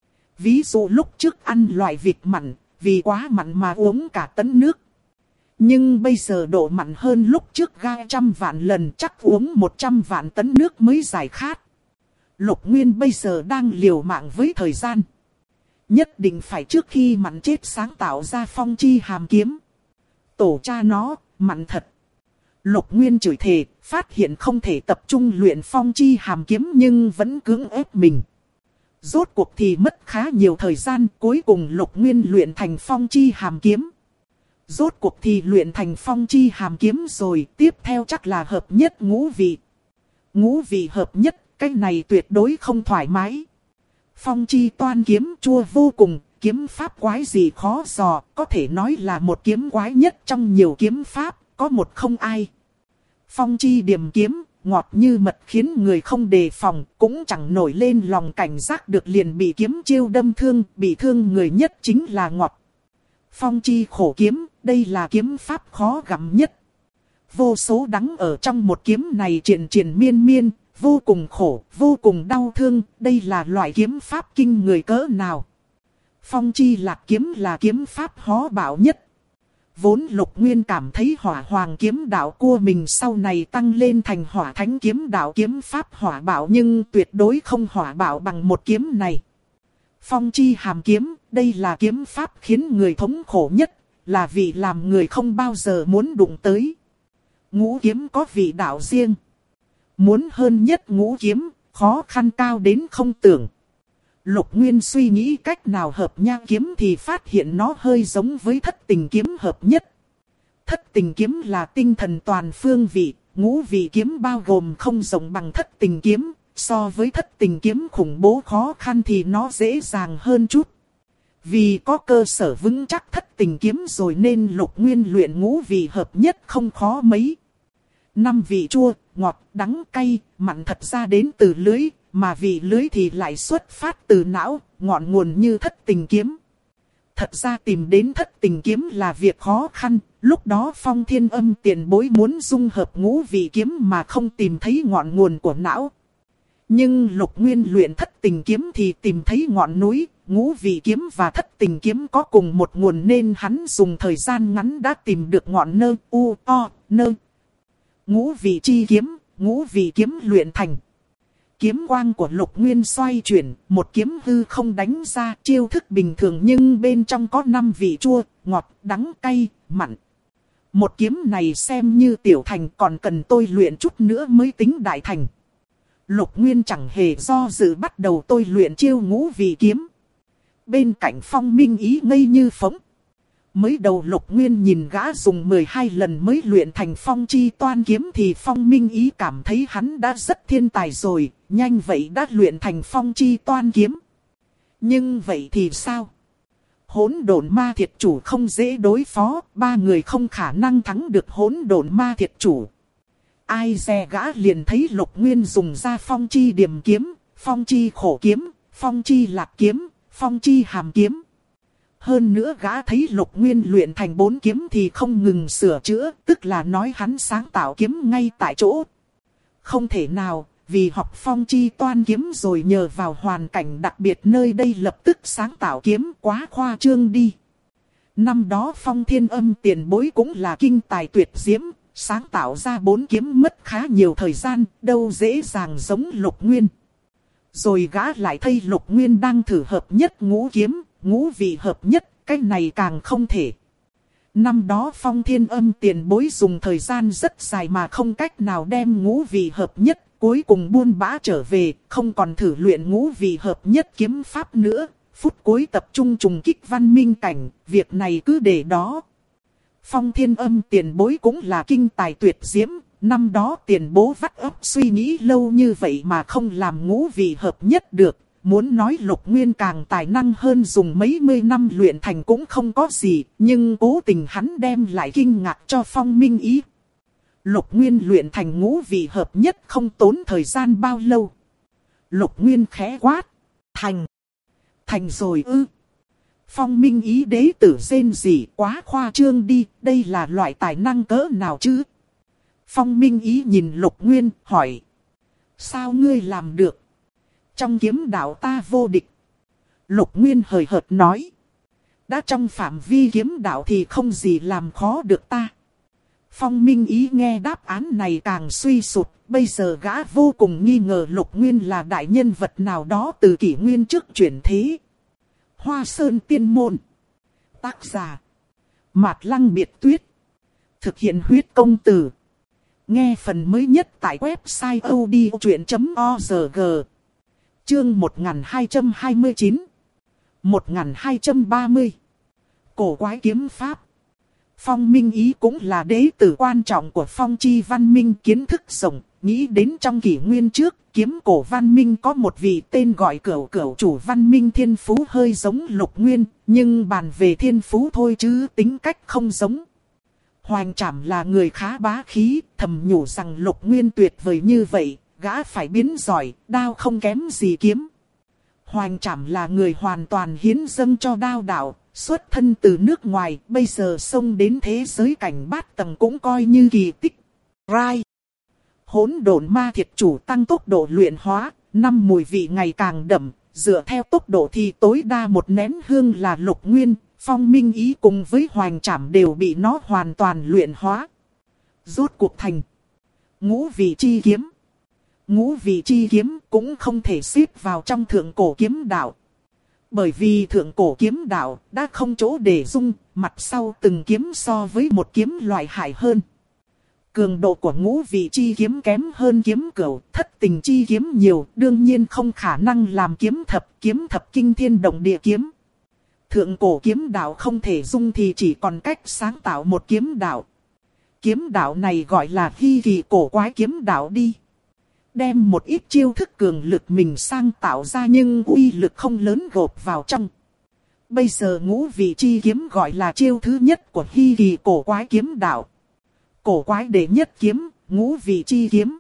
A: Ví dụ lúc trước ăn loại vịt mặn, vì quá mặn mà uống cả tấn nước. Nhưng bây giờ độ mặn hơn lúc trước ga 100 vạn lần, chắc uống 100 vạn tấn nước mới giải khát. Lục Nguyên bây giờ đang liều mạng với thời gian. Nhất định phải trước khi mặn chết sáng tạo ra Phong Chi Hàm Kiếm. Tổ cha nó, mặn thật. Lục Nguyên chửi thề, phát hiện không thể tập trung luyện Phong Chi Hàm Kiếm nhưng vẫn cưỡng ép mình. Rốt cuộc thì mất khá nhiều thời gian, cuối cùng Lục Nguyên luyện thành Phong Chi Hàm Kiếm. Rốt cuộc thì luyện thành Phong Chi Hàm Kiếm rồi, tiếp theo chắc là hợp nhất ngũ vị. Ngũ vị hợp nhất, cái này tuyệt đối không thoải mái. Phong Chi Toan Kiếm chua vô cùng, kiếm pháp quái gì khó dò, có thể nói là một kiếm quái nhất trong nhiều kiếm pháp, có một không ai. Phong Chi Điềm Kiếm, ngọt như mật khiến người không đề phòng, cũng chẳng nổi lên lòng cảnh giác được liền bị kiếm chiêu đâm thương, bị thương người nhất chính là ngọt. Phong Chi Khổ Kiếm, đây là kiếm pháp khó gặm nhất. Vô số đắng ở trong một kiếm này triền triền miên miên, vô cùng khổ, vô cùng đau thương, đây là loại kiếm pháp kinh người cỡ nào. Phong Chi Lạc Kiếm là kiếm pháp khó bảo nhất. Vốn Lục Nguyên cảm thấy hỏa hoàng kiếm đạo của mình sau này tăng lên thành hỏa thánh kiếm đạo kiếm pháp hỏa bảo nhưng tuyệt đối không hỏa bảo bằng một kiếm này. Phong Chi Hàm Kiếm, đây là kiếm pháp khiến người thống khổ nhất, là vị làm người không bao giờ muốn đụng tới. Ngũ kiếm có vị đạo riêng. Muốn hơn nhất ngũ kiếm, khó khăn cao đến không tưởng. Lục Nguyên suy nghĩ cách nào hợp nha kiếm thì phát hiện nó hơi giống với thất tình kiếm hợp nhất. Thất tình kiếm là tinh thần toàn phương vị, ngũ vị kiếm bao gồm không rộng bằng thất tình kiếm. So với thất tình kiếm khủng bố khó khăn thì nó dễ dàng hơn chút. Vì có cơ sở vững chắc thất tình kiếm rồi nên Lục Nguyên luyện ngũ vị hợp nhất không khó mấy. 5 vị chua, ngọt, đắng, cay, mặn thật ra đến từ lưới, mà vị lưới thì lại xuất phát từ não, ngọn nguồn như thất tình kiếm. Thật ra tìm đến thất tình kiếm là việc khó khăn, lúc đó Phong Thiên Âm tiền bối muốn dung hợp ngũ vị kiếm mà không tìm thấy ngọn nguồn của não. Nhưng Lục Nguyên luyện thất tình kiếm thì tìm thấy ngọn núi, ngũ vị kiếm và thất tình kiếm có cùng một nguồn nên hắn dùng thời gian ngắn đã tìm được ngọn nơ u o nơ. Ngũ vị chi kiếm, ngũ vị kiếm luyện thành. Kiếm quang của Lục Nguyên xoay chuyển, một kiếm hư không đánh ra chiêu thức bình thường nhưng bên trong có 5 vị chua, ngọt, đắng, cay, mặn. Một kiếm này xem như tiểu thành còn cần tôi luyện chút nữa mới tính đại thành. Lục Nguyên chẳng hề do dự bắt đầu tôi luyện chiêu ngũ vị kiếm. Bên cạnh Phong Minh Ý ngây như phóng. Mới đầu Lục Nguyên nhìn gã dùng 12 lần mới luyện thành Phong Chi Toan Kiếm thì Phong Minh Ý cảm thấy hắn đã rất thiên tài rồi, nhanh vậy đã luyện thành Phong Chi Toan Kiếm. Nhưng vậy thì sao? Hỗn độn ma thiệt chủ không dễ đối phó, 3 người không khả năng thắng được hỗn độn ma thiệt chủ. Ai dè gã liền thấy Lục Nguyên dùng ra Phong Chi Điềm Kiếm, Phong Chi Khổ Kiếm, Phong Chi Lạc Kiếm, Phong Chi Hàm Kiếm. Hơn nữa gã thấy Lục Nguyên luyện thành 4 kiếm thì không ngừng sửa chữa, tức là nói hắn sáng tạo kiếm ngay tại chỗ. Không thể nào, vì học Phong Chi Toan Kiếm rồi nhờ vào hoàn cảnh đặc biệt nơi đây lập tức sáng tạo kiếm quá khoa trương đi. Năm đó Phong Thiên Âm tiền bối cũng là kinh tài tuyệt diễm, sáng tạo ra 4 kiếm mất khá nhiều thời gian, đâu dễ dàng giống Lục Nguyên. Rồi gã lại thấy Lục Nguyên đang thử hợp nhất ngũ kiếm, ngũ vị hợp nhất, cái này càng không thể. Năm đó Phong Thiên Âm tiền bối dùng thời gian rất dài mà không cách nào đem ngũ vị hợp nhất, cuối cùng buôn bã trở về, không còn thử luyện ngũ vị hợp nhất kiếm pháp nữa. Phút cuối tập trung trùng kích văn minh cảnh, việc này cứ để đó. Phong Thiên Âm tiền bối cũng là kinh tài tuyệt diễm, năm đó tiền bố vắt óc suy nghĩ lâu như vậy mà không làm ngũ vị hợp nhất được. Muốn nói Lục Nguyên càng tài năng hơn dùng mấy mươi năm luyện thành cũng không có gì, nhưng cố tình hắn đem lại kinh ngạc cho Phong Minh Ý. Lục Nguyên luyện thành ngũ vị hợp nhất không tốn thời gian bao lâu. Lục Nguyên khẽ quát, thành rồi ư. Phong Minh Ý đế tử rên rỉ, quá khoa trương đi, đây là loại tài năng cỡ nào chứ? Phong Minh Ý nhìn Lục Nguyên, hỏi. Sao ngươi làm được? Trong kiếm đạo ta vô địch. Lục Nguyên hời hợt nói. Đã trong phạm vi kiếm đạo thì không gì làm khó được ta. Phong Minh Ý nghe đáp án này càng suy sụp. Bây giờ gã vô cùng nghi ngờ Lục Nguyên là đại nhân vật nào đó từ kỷ nguyên trước chuyển thế. Hoa Sơn Tiên Môn. Tác giả. Mạt Lăng Biệt Tuyết. Thực hiện huyết công từ. Nghe phần mới nhất tại website odchuyện.org. Chương 1229. 1230. Cổ quái kiếm pháp. Phong Minh Ý cũng là đế tử quan trọng của Phong Chi Văn Minh, kiến thức rộng. Nghĩ đến trong kỷ nguyên trước, kiếm cổ văn minh có một vị tên gọi Cửu chủ văn minh thiên phú hơi giống Lục Nguyên, nhưng bàn về thiên phú thôi chứ tính cách không giống. Hoành Trảm là người khá bá khí, thầm nhủ rằng Lục Nguyên tuyệt vời như vậy, gã phải biến giỏi, đao không kém gì kiếm. Hoành Trảm là người hoàn toàn hiến dâng cho đao đạo, xuất thân từ nước ngoài, bây giờ xông đến thế giới cảnh bát tầng cũng coi như kỳ tích. Rai. Hỗn độn ma thiệt chủ tăng tốc độ luyện hóa, năm mùi vị ngày càng đậm, dựa theo tốc độ thì tối đa một nén hương là Lục Nguyên, Phong Minh Ý cùng với Hoành Trảm đều bị nó hoàn toàn luyện hóa. Rốt cuộc thành ngũ vị chi kiếm. Ngũ vị chi kiếm cũng không thể xếp vào trong thượng cổ kiếm đạo. Bởi vì thượng cổ kiếm đạo đã không chỗ để dung, mặt sau từng kiếm so với một kiếm loại hại hơn. Cường độ của ngũ vị chi kiếm kém hơn kiếm cửu, thất tình chi kiếm nhiều, đương nhiên không khả năng làm kiếm thập kinh thiên động địa kiếm. Thượng cổ kiếm đạo không thể dung thì chỉ còn cách sáng tạo một kiếm đạo. Kiếm đạo này gọi là hy kỳ cổ quái kiếm đạo đi. Đem một ít chiêu thức cường lực mình sang tạo ra nhưng uy lực không lớn gộp vào trong. Bây giờ ngũ vị chi kiếm gọi là chiêu thứ nhất của hy kỳ cổ quái kiếm đạo. Cổ quái đệ nhất kiếm, ngũ vị chi kiếm.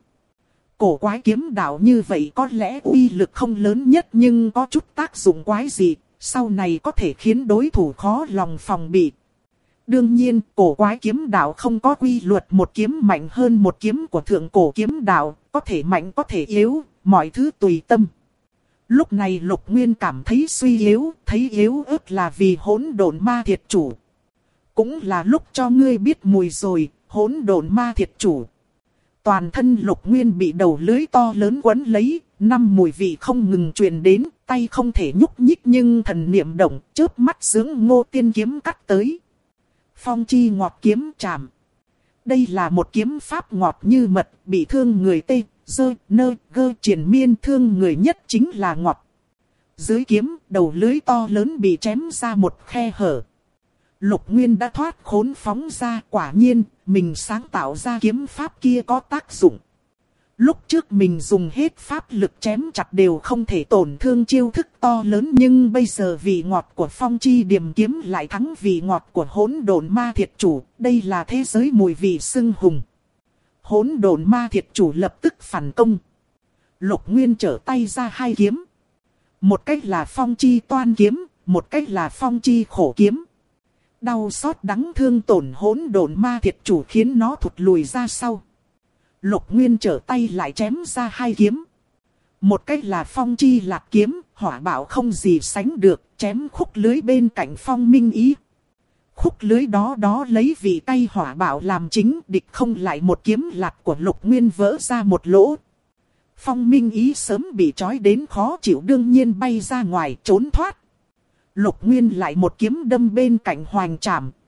A: Cổ quái kiếm đạo như vậy có lẽ uy lực không lớn nhất nhưng có chút tác dụng quái dị, sau này có thể khiến đối thủ khó lòng phòng bị. Đương nhiên, cổ quái kiếm đạo không có quy luật một kiếm mạnh hơn một kiếm của thượng cổ kiếm đạo, có thể mạnh có thể yếu, mọi thứ tùy tâm. Lúc này Lục Nguyên cảm thấy suy yếu, thấy yếu ớt là vì hỗn độn ma thiệt chủ. Cũng là lúc cho ngươi biết mùi rồi, hỗn độn ma thiệt chủ. Toàn thân Lục Nguyên bị đầu lưới to lớn quấn lấy, năm mùi vị không ngừng truyền đến, tay không thể nhúc nhích nhưng thần niệm động, chớp mắt dưỡng Ngô Tiên kiếm cắt tới. Phong chi ngọt kiếm chạm. Đây là một kiếm pháp ngọt như mật, bị thương người tê, dơ, nơ, gơ triền miên, thương người nhất chính là ngọt. Dưới kiếm, đầu lưới to lớn bị chém ra một khe hở. Lục Nguyên đã thoát khốn phóng ra, quả nhiên, mình sáng tạo ra kiếm pháp kia có tác dụng. Lúc trước mình dùng hết pháp lực chém chặt đều không thể tổn thương chiêu thức to lớn, nhưng bây giờ vị ngọt của Phong Chi Điềm kiếm lại thắng vị ngọt của hỗn độn ma thiệt chủ, đây là thế giới mùi vị xưng hùng. Hỗn độn ma thiệt chủ lập tức phản công. Lục Nguyên trở tay ra hai kiếm. Một cách là Phong Chi Toan kiếm, một cách là Phong Chi Khổ kiếm. Đau xót đắng thương tổn hỗn độn ma thiệt chủ khiến nó thụt lùi ra sau. Lục Nguyên trở tay lại chém ra hai kiếm. Một cách là Phong Chi Lạc kiếm, hỏa bạo không gì sánh được, chém khúc lưới bên cạnh Phong Minh Ý. Khúc lưới đó lấy vị tay hỏa bạo làm chính, địch không lại một kiếm lạc của Lục Nguyên vỡ ra một lỗ. Phong Minh Ý sớm bị trói đến khó chịu đương nhiên bay ra ngoài trốn thoát. Lục Nguyên lại một kiếm đâm bên cạnh Hoành Trảm,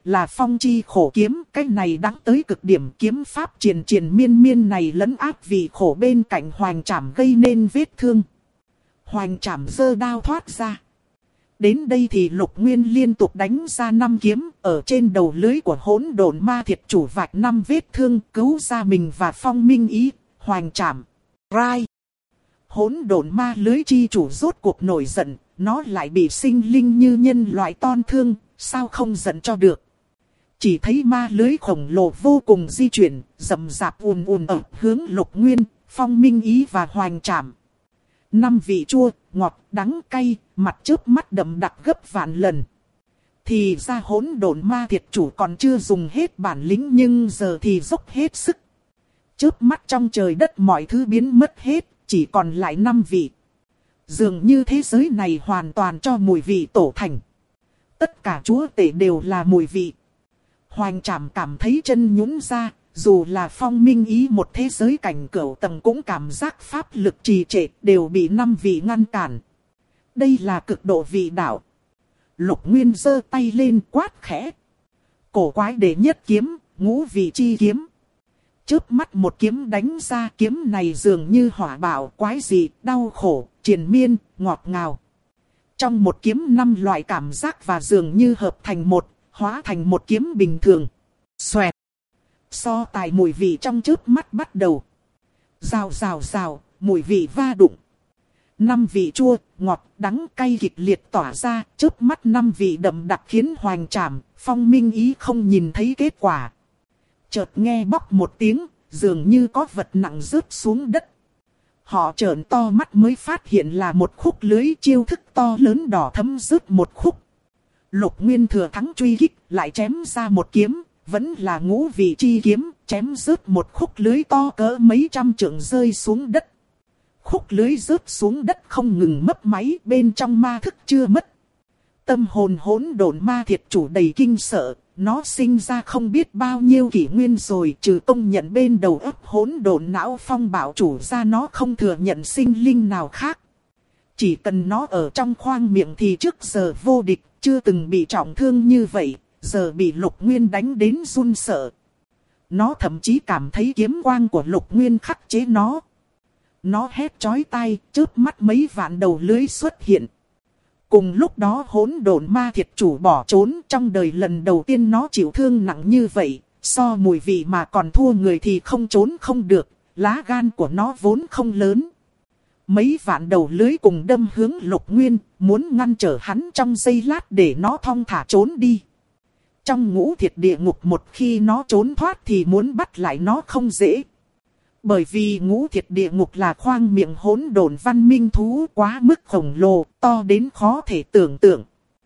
A: là phong chi khổ kiếm. Cái này đáng tới cực điểm, kiếm pháp triền triền miên miên này lấn áp vì khổ bên cạnh hoành trảm gây nên vết thương. Hoành trảm giơ đao thoát ra. Đến đây thì Lục Nguyên liên tục đánh ra 5 kiếm, ở trên đầu lưới của hỗn độn ma thiệt chủ vạch 5 vết thương, cứu ra mình và Phong Minh Ý. Hoành trảm, rai. Hỗn độn ma lưới chi chủ rốt cuộc nổi giận, nó lại bị sinh linh như nhân loại ton thương, sao không giận cho được. Chỉ thấy ma lưới khổng lồ vô cùng di chuyển, rầm rạp ùn ùn ở hướng Lục Nguyên, Phong Minh Ý và hoành trảm. 5 vị chua, ngọt, đắng, cay, mặt chớp mắt đậm đặc gấp vạn lần. Thì ra hỗn độn ma thiệt chủ còn chưa dùng hết bản lĩnh nhưng giờ thì dốc hết sức. Chớp mắt trong trời đất mọi thứ biến mất hết, chỉ còn lại 5 vị. Dường như thế giới này hoàn toàn cho mùi vị tổ thành. Tất cả chúa tể đều là mùi vị. Hoành trảm cảm thấy chân nhũn ra, dù là Phong Minh Ý một thế giới cảnh cửu tầng cũng cảm giác pháp lực trì trệ, đều bị 5 vị ngăn cản. Đây là cực độ vị đạo. Lục Nguyên giơ tay lên quát khẽ. Cổ quái đệ nhất kiếm, ngũ vị chi kiếm. Chớp mắt một kiếm đánh ra, kiếm này dường như hỏa bạo quái dị, đau khổ, triền miên, ngọt ngào. Trong một kiếm 5 loại cảm giác và dường như hợp thành một, hóa thành một kiếm bình thường. Xoẹt. So tài mùi vị trong chớp mắt bắt đầu. Rào rào rào, mùi vị va đụng. 5 vị chua, ngọt, đắng, cay kịch liệt tỏa ra, chớp mắt 5 vị đậm đặc khiến hoành trảm, Phong Minh Ý không nhìn thấy kết quả. Chợt nghe bóc một tiếng, dường như có vật nặng rớt xuống đất. Họ trợn to mắt mới phát hiện là một khúc lưới chiêu thức to lớn đỏ thấm rớt một khúc. Lục Nguyên thừa thắng truy kích, lại chém ra một kiếm, vẫn là ngũ vị chi kiếm, chém rớt một khúc lưới to cỡ mấy trăm trượng rơi xuống đất. Khúc lưới rớt xuống đất không ngừng mấp máy, bên trong ma thức chưa mất. Tâm hồn hỗn độn ma thiệt chủ đầy kinh sợ, nó sinh ra không biết bao nhiêu kỷ nguyên rồi, trừ công nhận bên đầu óc hỗn độn não phong bảo chủ ra nó không thừa nhận sinh linh nào khác. Chỉ cần nó ở trong khoang miệng thì trước giờ vô địch, chưa từng bị trọng thương như vậy, giờ bị Lục Nguyên đánh đến run sợ. Nó thậm chí cảm thấy kiếm quang của Lục Nguyên khắc chế nó. Nó hét chói tai, chớp mắt mấy vạn đầu lưới xuất hiện. Cùng lúc đó hỗn độn ma thiệt chủ bỏ trốn, trong đời lần đầu tiên nó chịu thương nặng như vậy, so mùi vị mà còn thua người thì không trốn không được, lá gan của nó vốn không lớn. Mấy vạn đầu lưới cùng đâm hướng Lục Nguyên, muốn ngăn trở hắn trong giây lát để nó thong thả trốn đi. Trong ngũ thiệt địa ngục một khi nó trốn thoát thì muốn bắt lại nó không dễ. Bởi vì ngũ thiệt địa ngục là khoang miệng hỗn độn văn minh thú quá mức khổng lồ, to đến khó thể tưởng tượng.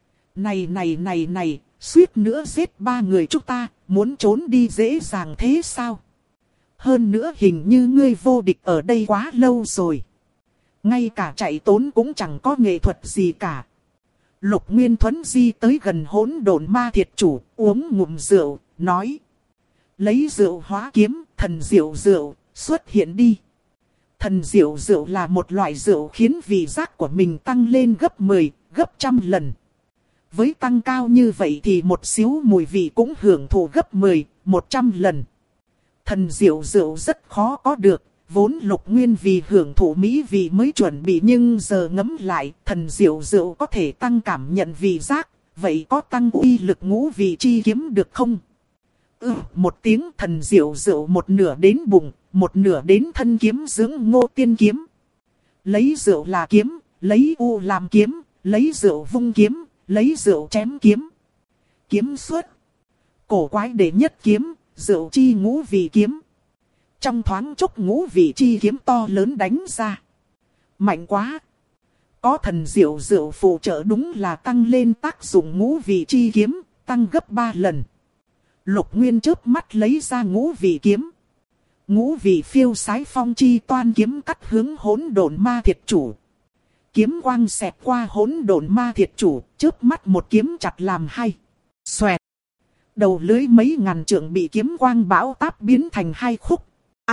A: Này, suýt nữa giết 3 người chúng ta, muốn trốn đi dễ dàng thế sao? Hơn nữa hình như ngươi vô địch ở đây quá lâu rồi. Ngay cả chạy trốn cũng chẳng có nghệ thuật gì cả. Lục Nguyên thuấn di tới gần hỗn độn ma thiệt chủ, uống ngụm rượu, nói. Lấy rượu hóa kiếm, thần diệu rượu, xuất hiện đi. Thần diệu rượu là một loại rượu khiến vị giác của mình tăng lên gấp 10, gấp trăm lần. Với tăng cao như vậy thì một xíu mùi vị cũng hưởng thụ gấp 10, 100 lần. Thần diệu rượu rất khó có được, vốn Lục Nguyên vì hưởng thụ mỹ vị mới chuẩn bị, nhưng giờ ngẫm lại, thần diệu rượu có thể tăng cảm nhận vị giác, vậy có tăng uy lực ngũ vị chi kiếm được không? Một tiếng thần diệu rượu một nửa đến bụng, một nửa đến thân kiếm dưỡng Ngô Tiên kiếm. Lấy rượu là kiếm, lấy u làm kiếm, lấy rượu vung kiếm, lấy rượu chém kiếm. Kiếm xuất. Cổ quái đệ nhất kiếm, rượu chi ngũ vị kiếm. Trong thoáng chốc ngũ vị chi kiếm to lớn đánh ra. Mạnh quá. Có thần diệu rượu phụ trợ đúng là tăng lên tác dụng ngũ vị chi kiếm, tăng gấp 3 lần. Lục Nguyên chớp mắt lấy ra ngũ vị kiếm. Ngũ vị phiêu sái phong chi toan kiếm cắt hướng hỗn độn ma thiệt chủ. Kiếm quang xẹt qua hỗn độn ma thiệt chủ, chớp mắt một kiếm chặt làm hai. Xoẹt. Đầu lưới mấy ngàn trượng bị kiếm quang bão táp biến thành 2 khúc.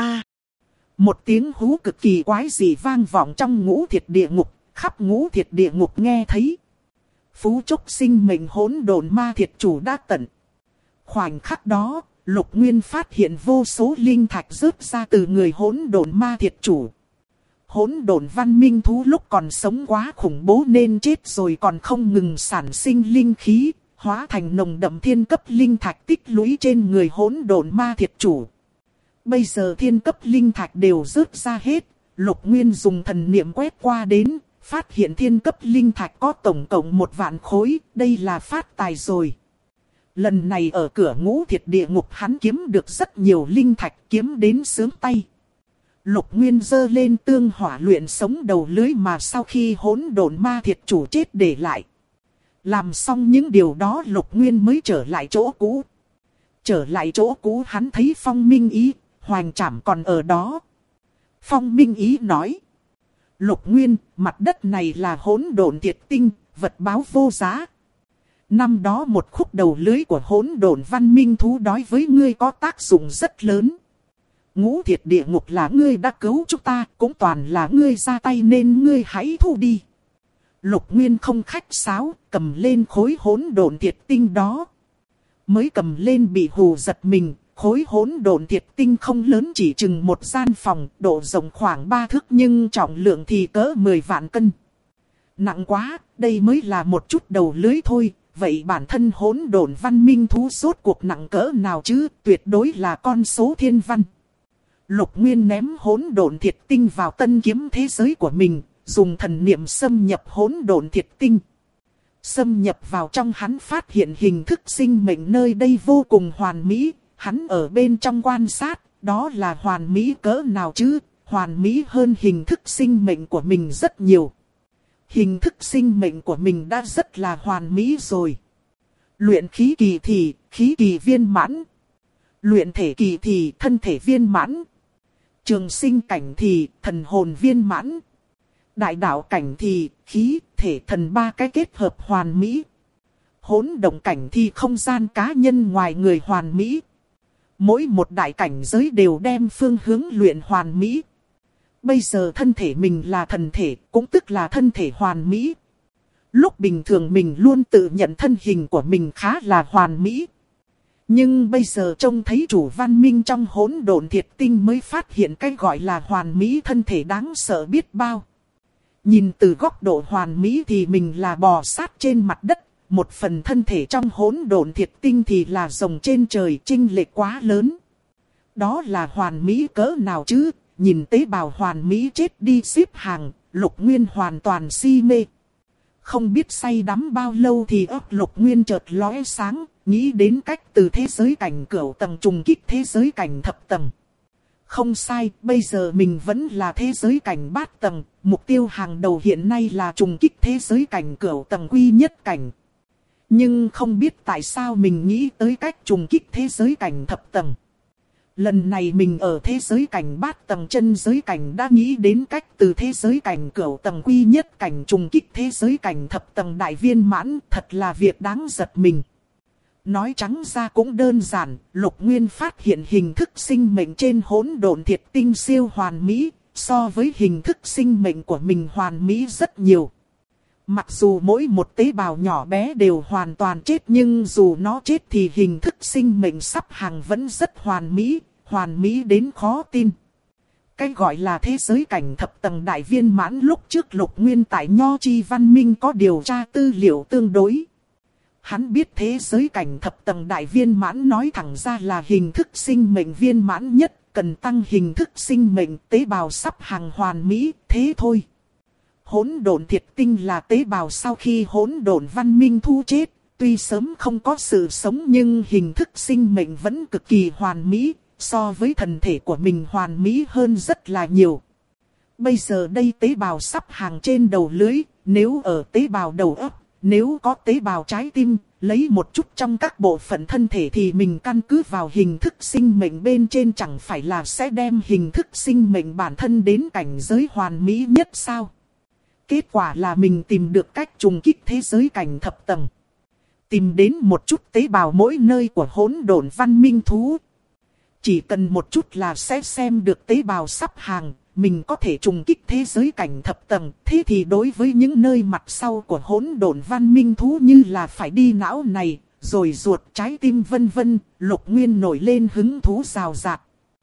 A: Một tiếng hú cực kỳ quái dị vang vọng trong ngũ thiệt địa ngục, khắp ngũ thiệt địa ngục nghe thấy. Phú chốc sinh mệnh hỗn độn ma thiệt chủ đã tận. Khoảnh khắc đó, Lục Nguyên phát hiện vô số linh thạch rớt ra từ người hỗn độn ma thiệt chủ. Hỗn độn văn minh thú lúc còn sống quá khủng bố nên chết rồi còn không ngừng sản sinh linh khí, hóa thành nồng đậm thiên cấp linh thạch tích lũy trên người hỗn độn ma thiệt chủ. Bây giờ thiên cấp linh thạch đều rớt ra hết, Lục Nguyên dùng thần niệm quét qua đến, phát hiện thiên cấp linh thạch có tổng cộng 1.000 khối, đây là phát tài rồi. Lần này ở cửa Ngũ Thiệt địa ngục hắn kiếm được rất nhiều linh thạch, kiếm đến sướng tay. Lục Nguyên giơ lên tương hỏa luyện sống đầu lưới mà sau khi hỗn độn ma thiệt chủ chết để lại. Làm xong những điều đó Lục Nguyên mới trở lại chỗ cũ. Trở lại chỗ cũ hắn thấy Phong Minh Ý, Hoành Trảm còn ở đó. Phong Minh Ý nói. Lục Nguyên, mặt đất này là hỗn độn thiệt tinh, vật báo vô giá. Năm đó một khúc đầu lưới của hỗn độn văn minh thú đối với ngươi có tác dụng rất lớn. Ngũ Thiệt địa ngục là ngươi đã cứu chúng ta, cũng toàn là ngươi ra tay nên ngươi hãy thu đi. Lục Nguyên không khách sáo, cầm lên khối hỗn độn thiệt tinh đó. Mới cầm lên bị hù giật mình, khối hỗn độn thiệt tinh không lớn chỉ chừng một gian phòng, độ rộng khoảng 3 thước nhưng trọng lượng thì cỡ 10 vạn cân. Nặng quá, đây mới là một chút đầu lưới thôi, vậy bản thân hỗn độn văn minh thú rốt cuộc nặng cỡ nào chứ, tuyệt đối là con số thiên văn. Lục Nguyên ném hỗn độn thiệt tinh vào tân kiếm thế giới của mình, dùng thần niệm xâm nhập hỗn độn thiệt tinh. Xâm nhập vào trong hắn phát hiện hình thức sinh mệnh nơi đây vô cùng hoàn mỹ, hắn ở bên trong quan sát, đó là hoàn mỹ cỡ nào chứ, hoàn mỹ hơn hình thức sinh mệnh của mình rất nhiều. Hình thức sinh mệnh của mình đã rất là hoàn mỹ rồi. Luyện khí kỳ thì khí kỳ viên mãn. Luyện thể kỳ thì thân thể viên mãn. Trường sinh cảnh thì thần hồn viên mãn. Đại đạo cảnh thì khí, thể, thần ba cái kết hợp hoàn mỹ. Hỗn động cảnh thì không gian cá nhân ngoài người hoàn mỹ. Mỗi một đại cảnh giới đều đem phương hướng luyện hoàn mỹ. Bây giờ thân thể mình là thần thể, cũng tức là thân thể hoàn mỹ. Lúc bình thường mình luôn tự nhận thân hình của mình khá là hoàn mỹ. Nhưng bây giờ trông thấy chủ văn minh trong hỗn độn thiệt tinh mới phát hiện cái gọi là hoàn mỹ thân thể đáng sợ biết bao. Nhìn từ góc độ hoàn mỹ thì mình là bò sát trên mặt đất, một phần thân thể trong hỗn độn thiệt tinh thì là rồng trên trời, chênh lệch quá lớn. Đó là hoàn mỹ cỡ nào chứ, nhìn tế bào hoàn mỹ chết đi xếp hàng, Lục Nguyên hoàn toàn si mê. Không biết say đắm bao lâu thì óc Lục Nguyên chợt lóe sáng, nghĩ đến cách từ thế giới cảnh cửu tầng trùng kích thế giới cảnh thập tầng. Không sai, bây giờ mình vẫn là thế giới cảnh bát tầng, mục tiêu hàng đầu hiện nay là trùng kích thế giới cảnh cửu tầng quy nhất cảnh. Nhưng không biết tại sao mình nghĩ tới cách trùng kích thế giới cảnh thập tầng. Lần này mình ở thế giới cảnh bát tầng chân giới cảnh đã nghĩ đến cách từ thế giới cảnh cửu tầng quy nhất cảnh trùng kích thế giới cảnh thập tầng đại viên mãn, thật là việc đáng giật mình. Nói trắng ra cũng đơn giản, Lục Nguyên phát hiện hình thức sinh mệnh trên hỗn độn thiệt tinh siêu hoàn mỹ, so với hình thức sinh mệnh của mình hoàn mỹ rất nhiều. Mặc dù mỗi một tế bào nhỏ bé đều hoàn toàn chết nhưng dù nó chết thì hình thức sinh mệnh sắp hàng vẫn rất hoàn mỹ đến khó tin. Cái gọi là thế giới cảnh thập tầng đại viên mãn lúc trước Lục Nguyên tại Nho Chi Văn Minh có điều tra tư liệu tương đối. Hắn biết thế giới cảnh thập tầng đại viên mãn nói thẳng ra là hình thức sinh mệnh viên mãn nhất, cần tăng hình thức sinh mệnh tế bào sắp hàng hoàn mỹ, thế thôi. Hỗn độn thiệt tinh là tế bào sau khi hỗn độn văn minh thu chết, tuy sớm không có sự sống nhưng hình thức sinh mệnh vẫn cực kỳ hoàn mỹ, so với thần thể của mình hoàn mỹ hơn rất là nhiều. Bây giờ đây tế bào sắp hàng trên đầu lưới, nếu ở tế bào đầu óc, nếu có tế bào trái tim, lấy một chút trong các bộ phận thân thể thì mình căn cứ vào hình thức sinh mệnh bên trên chẳng phải là sẽ đem hình thức sinh mệnh bản thân đến cảnh giới hoàn mỹ nhất sao? Kết quả là mình tìm được cách trùng kích thế giới cảnh thập tầng. Tìm đến một chút tế bào mỗi nơi của hỗn độn văn minh thú. Chỉ cần một chút là sẽ xem được tế bào sắp hàng, mình có thể trùng kích thế giới cảnh thập tầng. Thế thì đối với những nơi mặt sau của hỗn độn văn minh thú như là phải đi não này, rồi ruột trái tim vân vân, Lục Nguyên nổi lên hứng thú rào rạt.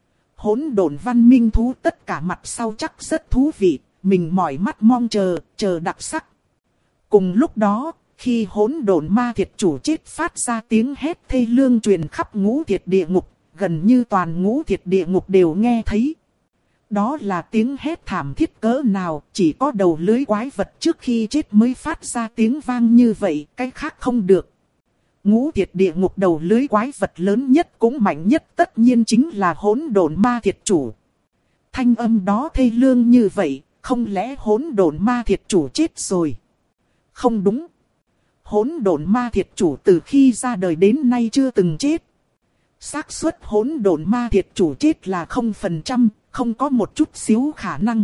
A: Hỗn độn văn minh thú tất cả mặt sau chắc rất thú vị, mình mỏi mắt mong chờ đặc sắc. Cùng lúc đó, khi hỗn độn ma thiệt chủ chết phát ra tiếng hét thê lương truyền khắp ngũ thiệt địa ngục, gần như toàn ngũ thiệt địa ngục đều nghe thấy. Đó là tiếng hét thảm thiết cỡ nào, chỉ có đầu lưới quái vật trước khi chết mới phát ra tiếng vang như vậy, cái khác không được. Ngũ thiệt địa ngục đầu lưới quái vật lớn nhất cũng mạnh nhất tất nhiên chính là hỗn độn ma thiệt chủ. Thanh âm đó thê lương như vậy, không lẽ hỗn độn ma thiệt chủ chết rồi? Không đúng. Hỗn độn ma thiệt chủ từ khi ra đời đến nay chưa từng chết. Xác suất hỗn độn ma thiệt chủ chết là 0%, không có một chút xíu khả năng.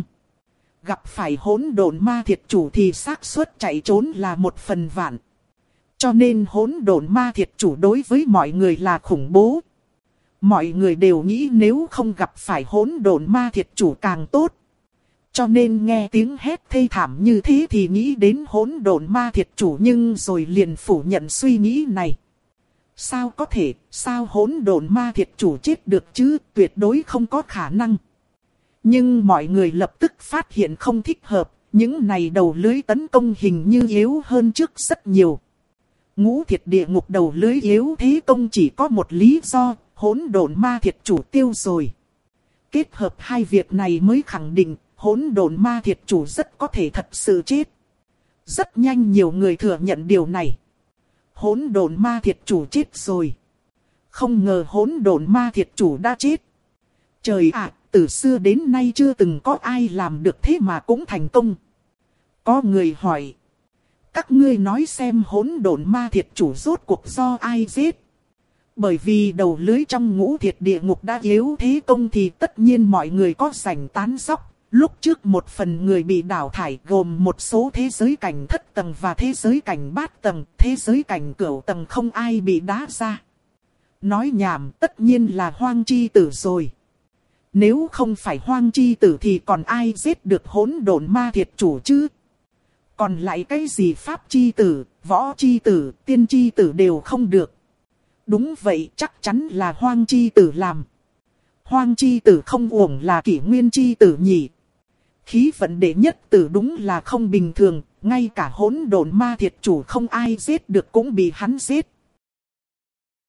A: Gặp phải hỗn độn ma thiệt chủ thì xác suất chạy trốn là 1/1000. Cho nên hỗn độn ma thiệt chủ đối với mọi người là khủng bố. Mọi người đều nghĩ nếu không gặp phải hỗn độn ma thiệt chủ càng tốt. Cho nên nghe tiếng hét thê thảm như thế thì nghĩ đến hỗn độn ma thiệt chủ, nhưng rồi liền phủ nhận suy nghĩ này. Sao có thể, sao hỗn độn ma thiệt chủ chết được chứ, tuyệt đối không có khả năng. Nhưng mọi người lập tức phát hiện không thích hợp, những này đầu lưới tấn công hình như yếu hơn trước rất nhiều. Ngũ thiệt địa ngục đầu lưới yếu thế công chỉ có một lý do, hỗn độn ma thiệt chủ tiêu rồi. Kết hợp hai việc này mới khẳng định, hỗn độn ma thiệt chủ rất có thể thật sự chết. Rất nhanh nhiều người thừa nhận điều này. Hỗn độn ma thiệt chủ chết rồi. Không ngờ hỗn độn ma thiệt chủ đã chết. Trời ạ, từ xưa đến nay chưa từng có ai làm được thế mà cũng thành công. Có người hỏi. Các ngươi nói xem hỗn độn ma thiệt chủ rốt cuộc do ai giết? Bởi vì đầu lưới trong ngũ thiệt địa ngục đã yếu thế công thì tất nhiên mọi người có rảnh tán dóc. Lúc trước một phần người bị đào thải gồm một số thế giới cảnh thất tầng và thế giới cảnh bát tầng, thế giới cảnh cửu tầng không ai bị đá ra. Nói nhảm, tất nhiên là Hoang Chi Tử rồi. Nếu không phải Hoang Chi Tử thì còn ai giết được hỗn độn ma thiệt chủ chứ? Còn lại cái gì Pháp Chi Tử, Võ Chi Tử, Tiên Chi Tử đều không được. Đúng vậy, chắc chắn là Hoang Chi Tử làm. Hoang Chi Tử không uổng là Kỷ Nguyên Chi Tử nhỉ. Khí vận đệ nhất tử đúng là không bình thường, ngay cả hỗn độn ma thiệt chủ không ai giết được cũng bị hắn giết.